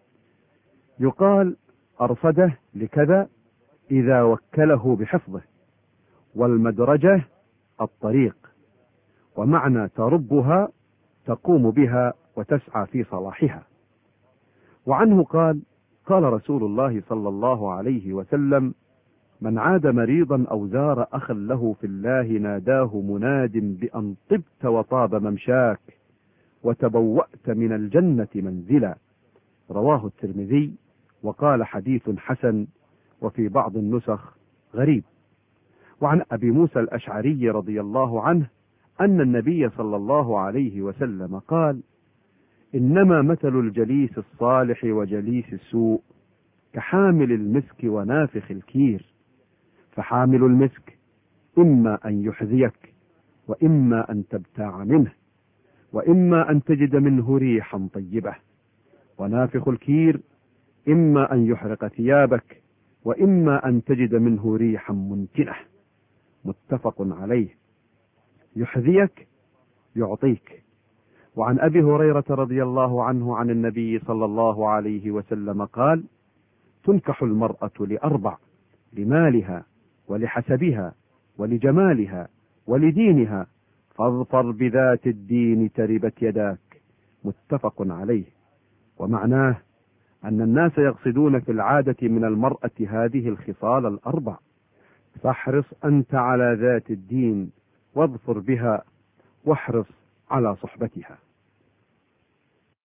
يقال أرصده لكذا إذا وكله بحفظه، والمدرجة الطريق، ومعنى تربها تقوم بها وتسعى في صلاحها. وعنه قال: قال رسول الله صلى الله عليه وسلم: من عاد مريضا أو زار أخا له في الله ناداه مناد بأن طبت وطاب ممشاك وتبوأت من الجنة منزلا. رواه الترمذي، وقال: حديث حسن، وفي بعض النسخ غريب. وعن أبي موسى الأشعري رضي الله عنه أن النبي صلى الله عليه وسلم قال: إنما مثل الجليس الصالح وجليس السوء كحامل المسك ونافخ الكير، فحامل المسك إما أن يحذيك، وإما أن تبتاع منه، وإما أن تجد منه ريحا طيبة، ونافخ الكير إما أن يحرق ثيابك، وإما أن تجد منه ريحا منتنة. متفق عليه. يحذيك يعطيك. وعن أبي هريرة رضي الله عنه عن النبي صلى الله عليه وسلم قال: تنكح المرأة لأربع: لمالها ولحسبها ولجمالها ولدينها، فاظفر بذات الدين تربت يداك. متفق عليه. ومعناه أن الناس يقصدون في العادة من المرأة هذه الخصال الأربع، فاحرص أنت على ذات الدين واظفر بها، واحرص على صحبتها.